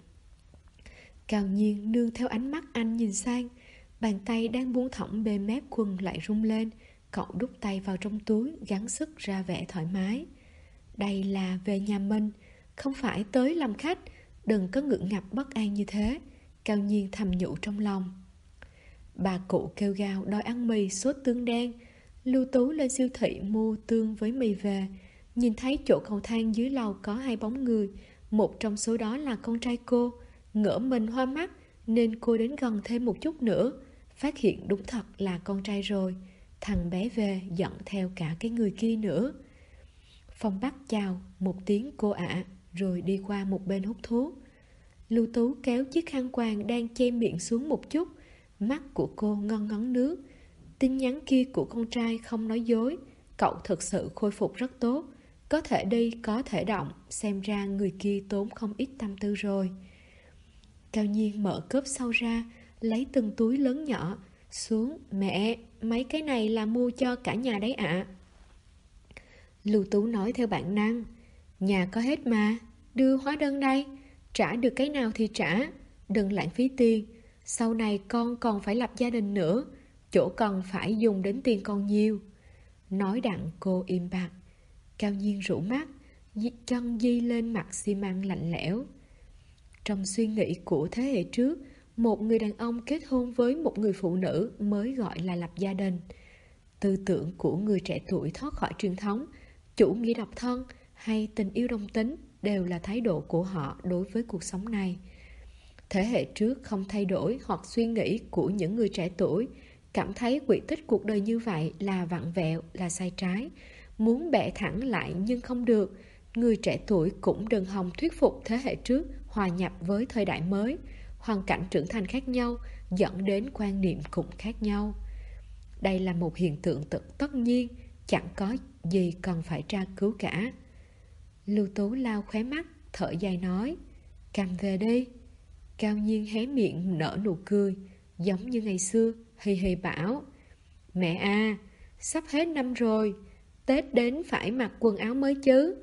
Cao Nhiên nương theo ánh mắt anh nhìn sang. Bàn tay đang buông thõng bên mép quần lại rung lên. Cậu đút tay vào trong túi, gắng sức ra vẻ thoải mái. Đây là về nhà mình, không phải tới làm khách. Đừng có ngượng ngập bất an như thế. Cao Nhiên thầm nhủ trong lòng. Bà cụ kêu gào đòi ăn mì sốt tương đen. Lưu Tú lên siêu thị mua tương với mì về. Nhìn thấy chỗ cầu thang dưới lầu có hai bóng người. Một trong số đó là con trai cô. Ngỡ mình hoa mắt nên cô đến gần thêm một chút nữa. Phát hiện đúng thật là con trai rồi. Thằng bé về dẫn theo cả cái người kia nữa. Phong Bắc chào một tiếng cô ạ, rồi đi qua một bên hút thuốc. Lưu Tú kéo chiếc khăn quàng đang che miệng xuống một chút. Mắt của cô ngân ngấn nước. Tin nhắn kia của con trai không nói dối. Cậu thực sự khôi phục rất tốt. Có thể đi, có thể động. Xem ra người kia tốn không ít tâm tư rồi. Cao Nhiên mở cốp sau ra, lấy từng túi lớn nhỏ. Xuống, mẹ, mấy cái này là mua cho cả nhà đấy ạ. Lưu Tú nói theo bản năng, nhà có hết mà, đưa hóa đơn đây, trả được cái nào thì trả, đừng lãng phí tiền, sau này con còn phải lập gia đình nữa, chỗ cần phải dùng đến tiền còn nhiều. Nói đặng cô im bặt. Cao Nhiên rũ mắt, chân di lên mặt xi măng lạnh lẽo. Trong suy nghĩ của thế hệ trước, một người đàn ông kết hôn với một người phụ nữ mới gọi là lập gia đình. Tư tưởng của người trẻ tuổi thoát khỏi truyền thống, chủ nghĩa độc thân hay tình yêu đồng tính đều là thái độ của họ đối với cuộc sống này. Thế hệ trước không thay đổi hoặc suy nghĩ của những người trẻ tuổi, cảm thấy quỹ tích cuộc đời như vậy là vặn vẹo, là sai trái, muốn bẻ thẳng lại nhưng không được. Người trẻ tuổi cũng đừng hòng thuyết phục thế hệ trước hòa nhập với thời đại mới. Hoàn cảnh trưởng thành khác nhau dẫn đến quan niệm cũng khác nhau. Đây là một hiện tượng tất nhiên, chẳng có gì cần phải tra cứu cả. Lưu Tú lau khóe mắt, thở dài nói, cầm về đi. Cao Nhiên hé miệng nở nụ cười, giống như ngày xưa, hì hì bảo, mẹ à, sắp hết năm rồi, Tết đến phải mặc quần áo mới chứ.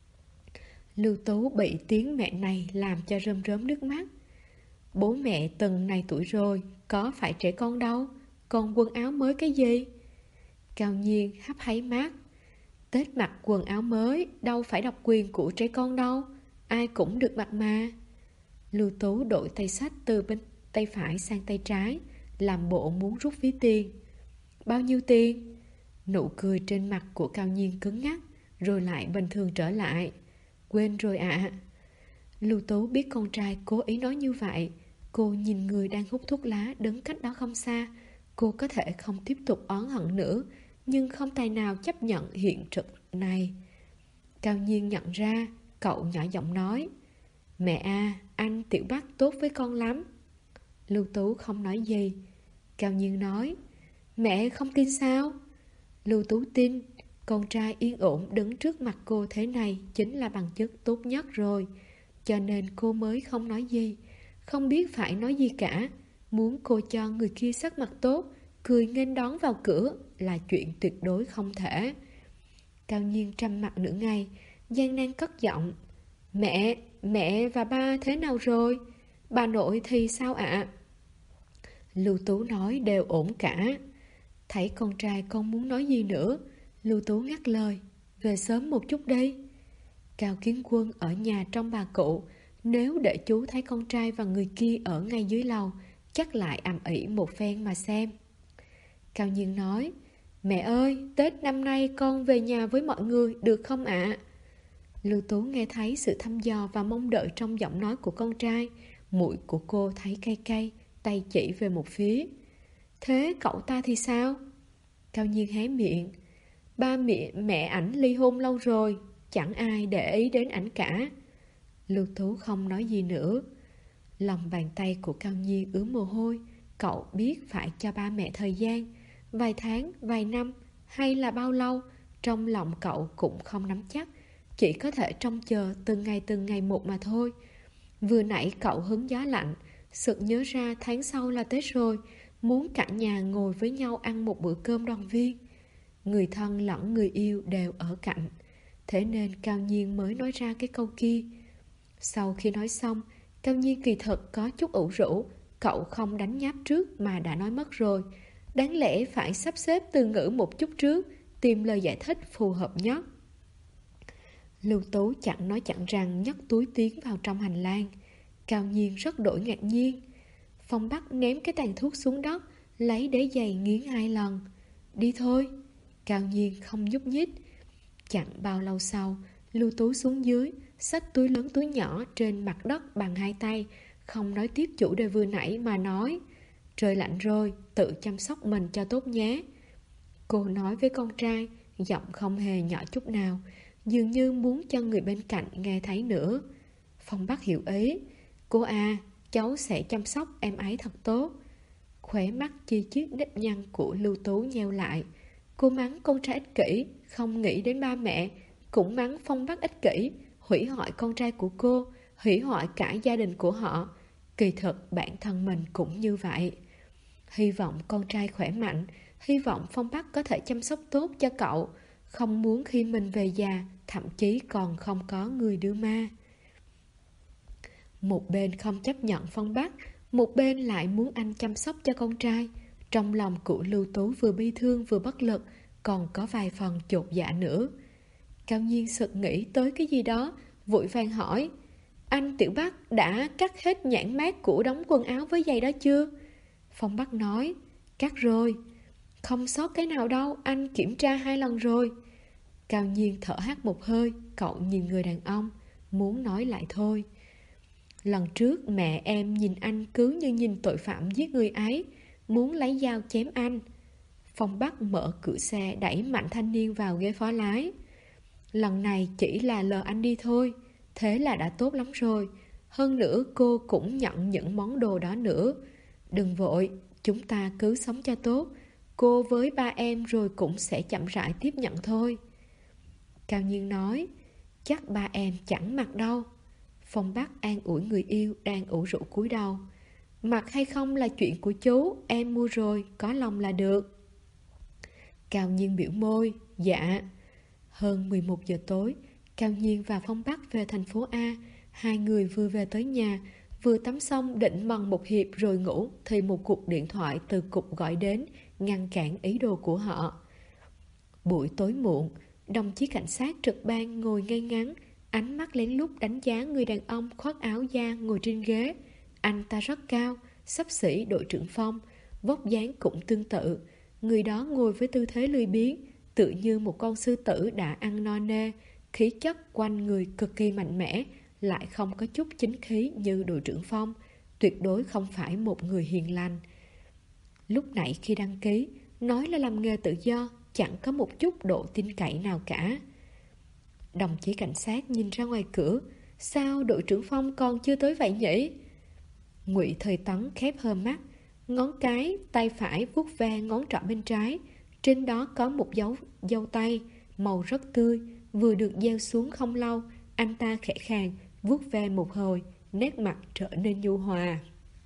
Lưu Tú bị tiếng mẹ này làm cho rơm rớm nước mắt. Bố mẹ từng này tuổi rồi, có phải trẻ con đâu, còn quần áo mới cái gì? Cao Nhiên hấp háy mắt. Tết mặc quần áo mới đâu phải độc quyền của trẻ con đâu, ai cũng được mặc mà. Lưu Tú đổi tay sách từ bên tay phải sang tay trái, làm bộ muốn rút ví tiền. Bao nhiêu tiền? Nụ cười trên mặt của Cao Nhiên cứng ngắc, rồi lại bình thường trở lại. Quên rồi ạ. Lưu Tú biết con trai cố ý nói như vậy. Cô nhìn người đang hút thuốc lá đứng cách đó không xa. Cô có thể không tiếp tục oán hận nữa, nhưng không tài nào chấp nhận hiện thực này. Cao Nhiên nhận ra, cậu nhỏ giọng nói, mẹ à, anh Tiểu Bắc tốt với con lắm. Lưu Tú không nói gì. Cao Nhiên nói, mẹ không tin sao? Lưu Tú tin, con trai yên ổn đứng trước mặt cô thế này chính là bằng chứng tốt nhất rồi. Cho nên cô mới không nói gì, không biết phải nói gì cả. Muốn cô cho người kia sắc mặt tốt, cười nghênh đón vào cửa là chuyện tuyệt đối không thể. Cao Nhiên trầm mặt nửa ngày, gian nan cất giọng, mẹ và ba thế nào rồi? Bà nội thì sao ạ? Lưu Tú nói đều ổn cả. Thấy con trai không muốn nói gì nữa, Lưu Tú ngắt lời, về sớm một chút đi. Cao Kiến Quân ở nhà trong bà cụ, nếu để chú thấy con trai và người kia ở ngay dưới lầu, chắc lại ầm ĩ một phen mà xem. Cao Nhiên nói, mẹ ơi, Tết năm nay con về nhà với mọi người được không ạ? Lưu Tú nghe thấy sự thăm dò và mong đợi trong giọng nói của con trai. Mũi của cô thấy cay cay, tay chỉ về một phía. Thế cậu ta thì sao? Cao Nhiên hé miệng. Ba mẹ ảnh ly hôn lâu rồi, chẳng ai để ý đến ảnh cả. Lưu Tú không nói gì nữa. Lòng bàn tay của Cao Nhiên ứa mồ hôi. Cậu biết phải cho ba mẹ thời gian, vài tháng, vài năm hay là bao lâu, trong lòng cậu cũng không nắm chắc, chỉ có thể trông chờ từng ngày một mà thôi. Vừa nãy cậu hứng gió lạnh, sực nhớ ra tháng sau là Tết rồi, muốn cả nhà ngồi với nhau ăn một bữa cơm đoàn viên. Người thân lẫn người yêu đều ở cạnh, thế nên Cao Nhiên mới nói ra cái câu kia. Sau khi nói xong, Cao Nhiên kỳ thực có chút ủ rũ. Cậu không đánh nháp trước mà đã nói mất rồi. Đáng lẽ phải sắp xếp từ ngữ một chút trước, tìm lời giải thích phù hợp nhất. Lưu Tú chẳng nói chẳng rằng nhấc túi tiến vào trong hành lang. Cao Nhiên rất đổi ngạc nhiên. Phong Bắc ném cái tàn thuốc xuống đất, lấy đế giày nghiến 2 lần. Đi thôi. Cao Nhiên không nhúc nhích. Chẳng bao lâu sau, Lưu Tú xuống dưới, xách túi lớn túi nhỏ trên mặt đất bằng 2 tay, không nói tiếp chủ đề vừa nãy mà nói, trời lạnh rồi, tự chăm sóc mình cho tốt nhé. Cô nói với con trai, giọng không hề nhỏ chút nào, dường như muốn cho người bên cạnh nghe thấy nữa. Phong Bắc hiểu ý. Cô à, cháu sẽ chăm sóc em ấy thật tốt. Khóe mắt chi chiết nếp nhăn của Lưu Tú nheo lại. Cô mắng con trai ích kỷ, không nghĩ đến ba mẹ, cũng mắng Phong Bắc ích kỷ, hủy hoại con trai của cô, hủy hoại cả gia đình của họ. Kỳ thực bản thân mình cũng như vậy. Hy vọng con trai khỏe mạnh, hy vọng Phong Bắc có thể chăm sóc tốt cho cậu, không muốn khi mình về già, thậm chí còn không có người đưa ma. Một bên không chấp nhận Phong Bắc, một bên lại muốn anh chăm sóc cho con trai. Trong lòng cụ Lưu Tú vừa bi thương vừa bất lực, còn có vài phần chột dạ nữa. Cao Nhiên sực nghĩ tới cái gì đó, vội vàng hỏi: anh Tiểu Bắc đã cắt hết nhãn mác của đống quần áo với giày đó chưa? Phong Bắc nói: cắt rồi. Không sót cái nào đâu, anh kiểm tra 2 lần rồi. Cao Nhiên thở hắt một hơi, cậu nhìn người đàn ông, muốn nói lại thôi. Lần trước mẹ em nhìn anh cứ như nhìn tội phạm giết người ấy, muốn lấy dao chém anh. Phong Bắc mở cửa xe đẩy mạnh thanh niên vào ghế phó lái. Lần này chỉ là lờ anh đi thôi, thế là đã tốt lắm rồi. Hơn nữa cô cũng nhận những món đồ đó nữa. Đừng vội, chúng ta cứ sống cho tốt. Cô với ba em rồi cũng sẽ chậm rãi tiếp nhận thôi. Cao Nhiên nói: chắc ba em chẳng mặc đâu. Phong Bắc an ủi người yêu đang ủ rũ cúi đầu: mặc hay không là chuyện của chú, em mua rồi, có lòng là được. Cao Nhiên biểu môi: dạ. Hơn 11 giờ tối, Cao Nhiên và Phong Bắc về thành phố A. Hai người vừa về tới nhà, vừa tắm xong định mần một hiệp rồi ngủ, thì một cuộc điện thoại từ cục gọi đến, ngăn cản ý đồ của họ. Buổi tối muộn, đồng chí cảnh sát trực ban ngồi ngay ngắn, ánh mắt lén lút đánh giá người đàn ông khoác áo da ngồi trên ghế. Anh ta rất cao, xấp xỉ đội trưởng Phong, vóc dáng cũng tương tự. Người đó ngồi với tư thế lười biếng, tựa như một con sư tử đã ăn no nê, khí chất quanh người cực kỳ mạnh mẽ, lại không có chút chính khí như đội trưởng Phong, tuyệt đối không phải một người hiền lành. Lúc nãy khi đăng ký, nói là làm nghề tự do, chẳng có một chút độ tin cậy nào cả. Đồng chí cảnh sát nhìn ra ngoài cửa: sao đội trưởng Phong còn chưa tới vậy nhỉ? Ngụy Thời Tấn khép hờ mắt, ngón cái tay phải vuốt ve ngón trỏ bên trái, trên đó có một dấu tay màu rất tươi, vừa được gieo xuống không lâu. Anh ta khẽ khàng vuốt ve một hồi, nét mặt trở nên nhu hòa.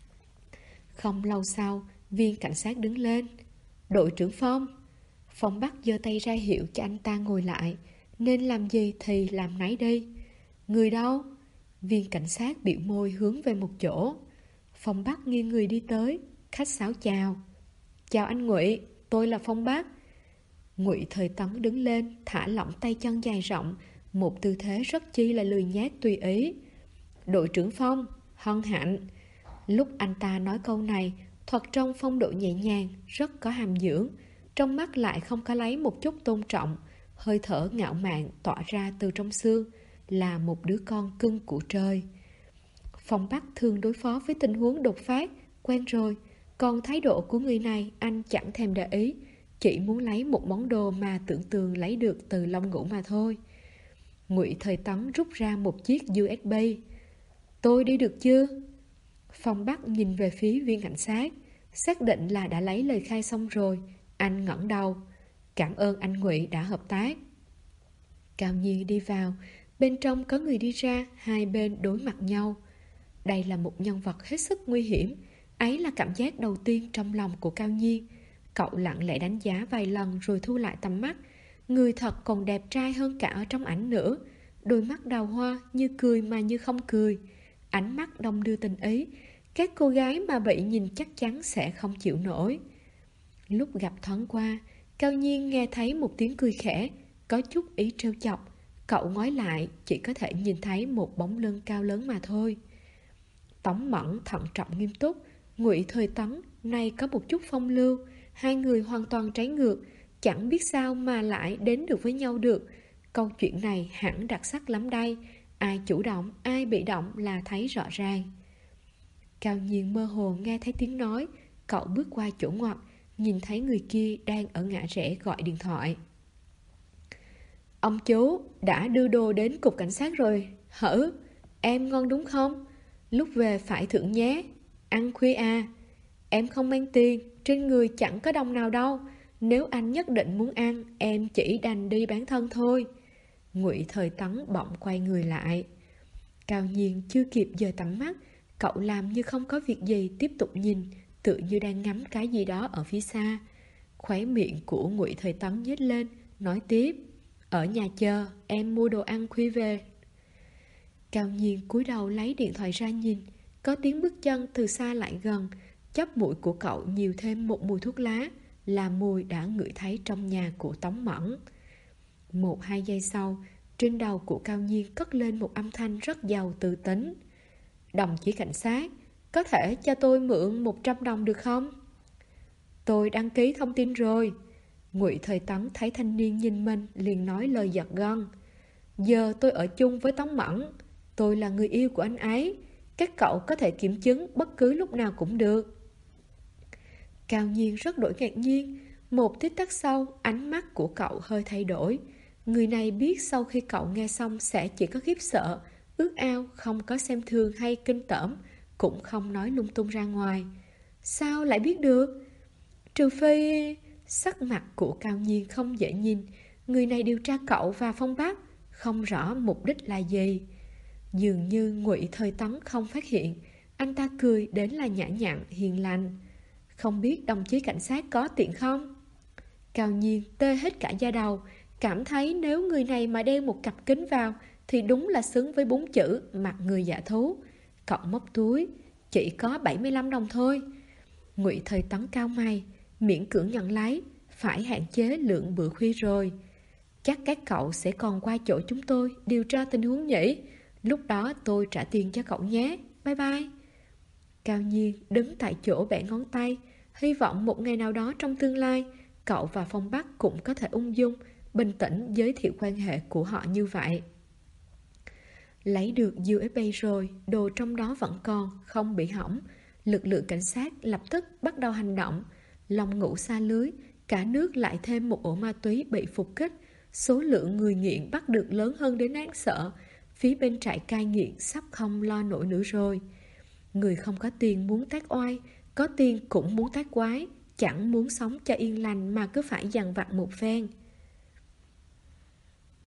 Không lâu sau, viên cảnh sát đứng lên: đội trưởng Phong. Phong Bắc giơ tay ra hiệu cho anh ta ngồi lại, nên làm gì thì làm nấy đi. Người đâu? Viên cảnh sát bĩu môi hướng về một chỗ. Phong Bắc nghiêng người đi tới, khách sáo chào: chào anh Ngụy, tôi là Phong Bắc. Ngụy Thời Tấn đứng lên, thả lỏng tay chân dài rộng, một tư thế rất chi là lười nhác tùy ý. Đội trưởng Phong, hân hạnh. Lúc anh ta nói câu này, thuật trong phong độ nhẹ nhàng, rất có hàm dưỡng, trong mắt lại không có lấy một chút tôn trọng, hơi thở ngạo mạn tỏa ra từ trong xương, là một đứa con cưng của trời. Phong Bắc thường đối phó với tình huống đột phát, quen rồi, còn thái độ của người này anh chẳng thèm để ý, chỉ muốn lấy một món đồ mà tưởng tượng lấy được từ lông ngủ mà thôi. Ngụy Thời Tấn rút ra một chiếc USB. Tôi đi được chưa? Phong Bắc nhìn về phía viên cảnh sát, xác định là đã lấy lời khai xong rồi. Anh ngẩng đầu: cảm ơn anh Ngụy đã hợp tác. Cao Nhiên đi vào, bên trong có người đi ra, hai bên đối mặt nhau. Đây là một nhân vật hết sức nguy hiểm, ấy là cảm giác đầu tiên trong lòng của Cao Nhiên. Cậu lặng lẽ đánh giá vài lần rồi thu lại tầm mắt. Người thật còn đẹp trai hơn cả ở trong ảnh nữa. Đôi mắt đào hoa, như cười mà như không cười, ánh mắt đong đưa tình ý. Các cô gái mà bị nhìn chắc chắn sẽ không chịu nổi. Lúc gặp thoáng qua, Cao Nhiên nghe thấy một tiếng cười khẽ, có chút ý trêu chọc. Cậu ngoái lại, chỉ có thể nhìn thấy một bóng lưng cao lớn mà thôi. Tống Mẫn thận trọng nghiêm túc, Ngụy Thời Tấn này có một chút phong lưu. Hai người hoàn toàn trái ngược, chẳng biết sao mà lại đến được với nhau được. Câu chuyện này hẳn đặc sắc lắm đây. Ai chủ động, ai bị động là thấy rõ ràng. Cao Nhiên mơ hồ nghe thấy tiếng nói. Cậu bước qua chỗ ngoặt, nhìn thấy người kia đang ở ngã rẽ gọi điện thoại. Ông chú, đã đưa đồ đến cục cảnh sát rồi hử? Em ngon đúng không? Lúc về phải thưởng nhé. Ăn khuya à? Em không mang tiền, trên người chẳng có đồng nào đâu. Nếu anh nhất định muốn ăn, em chỉ đành đi bán thân thôi. Ngụy Thời Tấn bỗng quay người lại. Cao Nhiên chưa kịp dời tầm mắt, cậu làm như không có việc gì tiếp tục nhìn, tự như đang ngắm cái gì đó ở phía xa. Khóe miệng của Ngụy Thời Tấn nhếch lên, nói tiếp: ở nhà chờ, em mua đồ ăn khuya về. Cao Nhiên cúi đầu lấy điện thoại ra nhìn, có tiếng bước chân từ xa lại gần, chóp mũi của cậu nhiều thêm một mùi thuốc lá, là mùi đã ngửi thấy trong nhà của Tống Mẫn. 1-2 giây sau, trên đầu của Cao Nhiên cất lên một âm thanh rất giàu tư tính: đồng chí cảnh sát, có thể cho tôi mượn 100 đồng được không? Tôi đăng ký thông tin rồi. Ngụy Thời Tấn thấy thanh niên nhìn mình liền nói lời giật gân: giờ tôi ở chung với Tống Mẫn, tôi là người yêu của anh ấy, các cậu có thể kiểm chứng bất cứ lúc nào cũng được. Cao Nhiên rất đổi ngạc nhiên. Một tích tắc sau, ánh mắt của cậu hơi thay đổi. Người này biết sau khi cậu nghe xong sẽ chỉ có khiếp sợ, ước ao, không có xem thường hay kinh tởm, cũng không nói lung tung ra ngoài. Sao lại biết được? Trừ phi... Sắc mặt của Cao Nhiên không dễ nhìn. Người này điều tra cậu và Phong Bắc, không rõ mục đích là gì. Dường như Ngụy Thời Tấn không phát hiện. Anh ta cười đến là nhã nhặn, hiền lành. Không biết đồng chí cảnh sát có tiện không? Cao Nhiên tê hết cả da đầu, cảm thấy nếu người này mà đeo một cặp kính vào thì đúng là xứng với 4 chữ mặt người dạ thú. Cậu móc túi: chỉ có 75 đồng thôi. Ngụy Thời Tấn cao mày, miễn cưỡng nhận lấy: phải hạn chế lượng bữa khuya rồi. Chắc các cậu sẽ còn qua chỗ chúng tôi điều tra tình huống nhỉ? Lúc đó tôi trả tiền cho cậu nhé. Bye bye. Cao Nhiên đứng tại chỗ bẻ ngón tay, hy vọng một ngày nào đó trong tương lai, cậu và Phong Bắc cũng có thể ung dung, bình tĩnh giới thiệu quan hệ của họ như vậy. Lấy được USB rồi, đồ trong đó vẫn còn, không bị hỏng. Lực lượng cảnh sát lập tức bắt đầu hành động. Lòng ngũ xa lưới, cả nước lại thêm một ổ ma túy bị phục kích. Số lượng người nghiện bắt được lớn hơn đến đáng sợ. Phía bên trại cai nghiện sắp không lo nổi nữa rồi. Người không có tiền muốn tác oai, có tiền cũng muốn tác quái, chẳng muốn sống cho yên lành mà cứ phải dằn vặt một phen.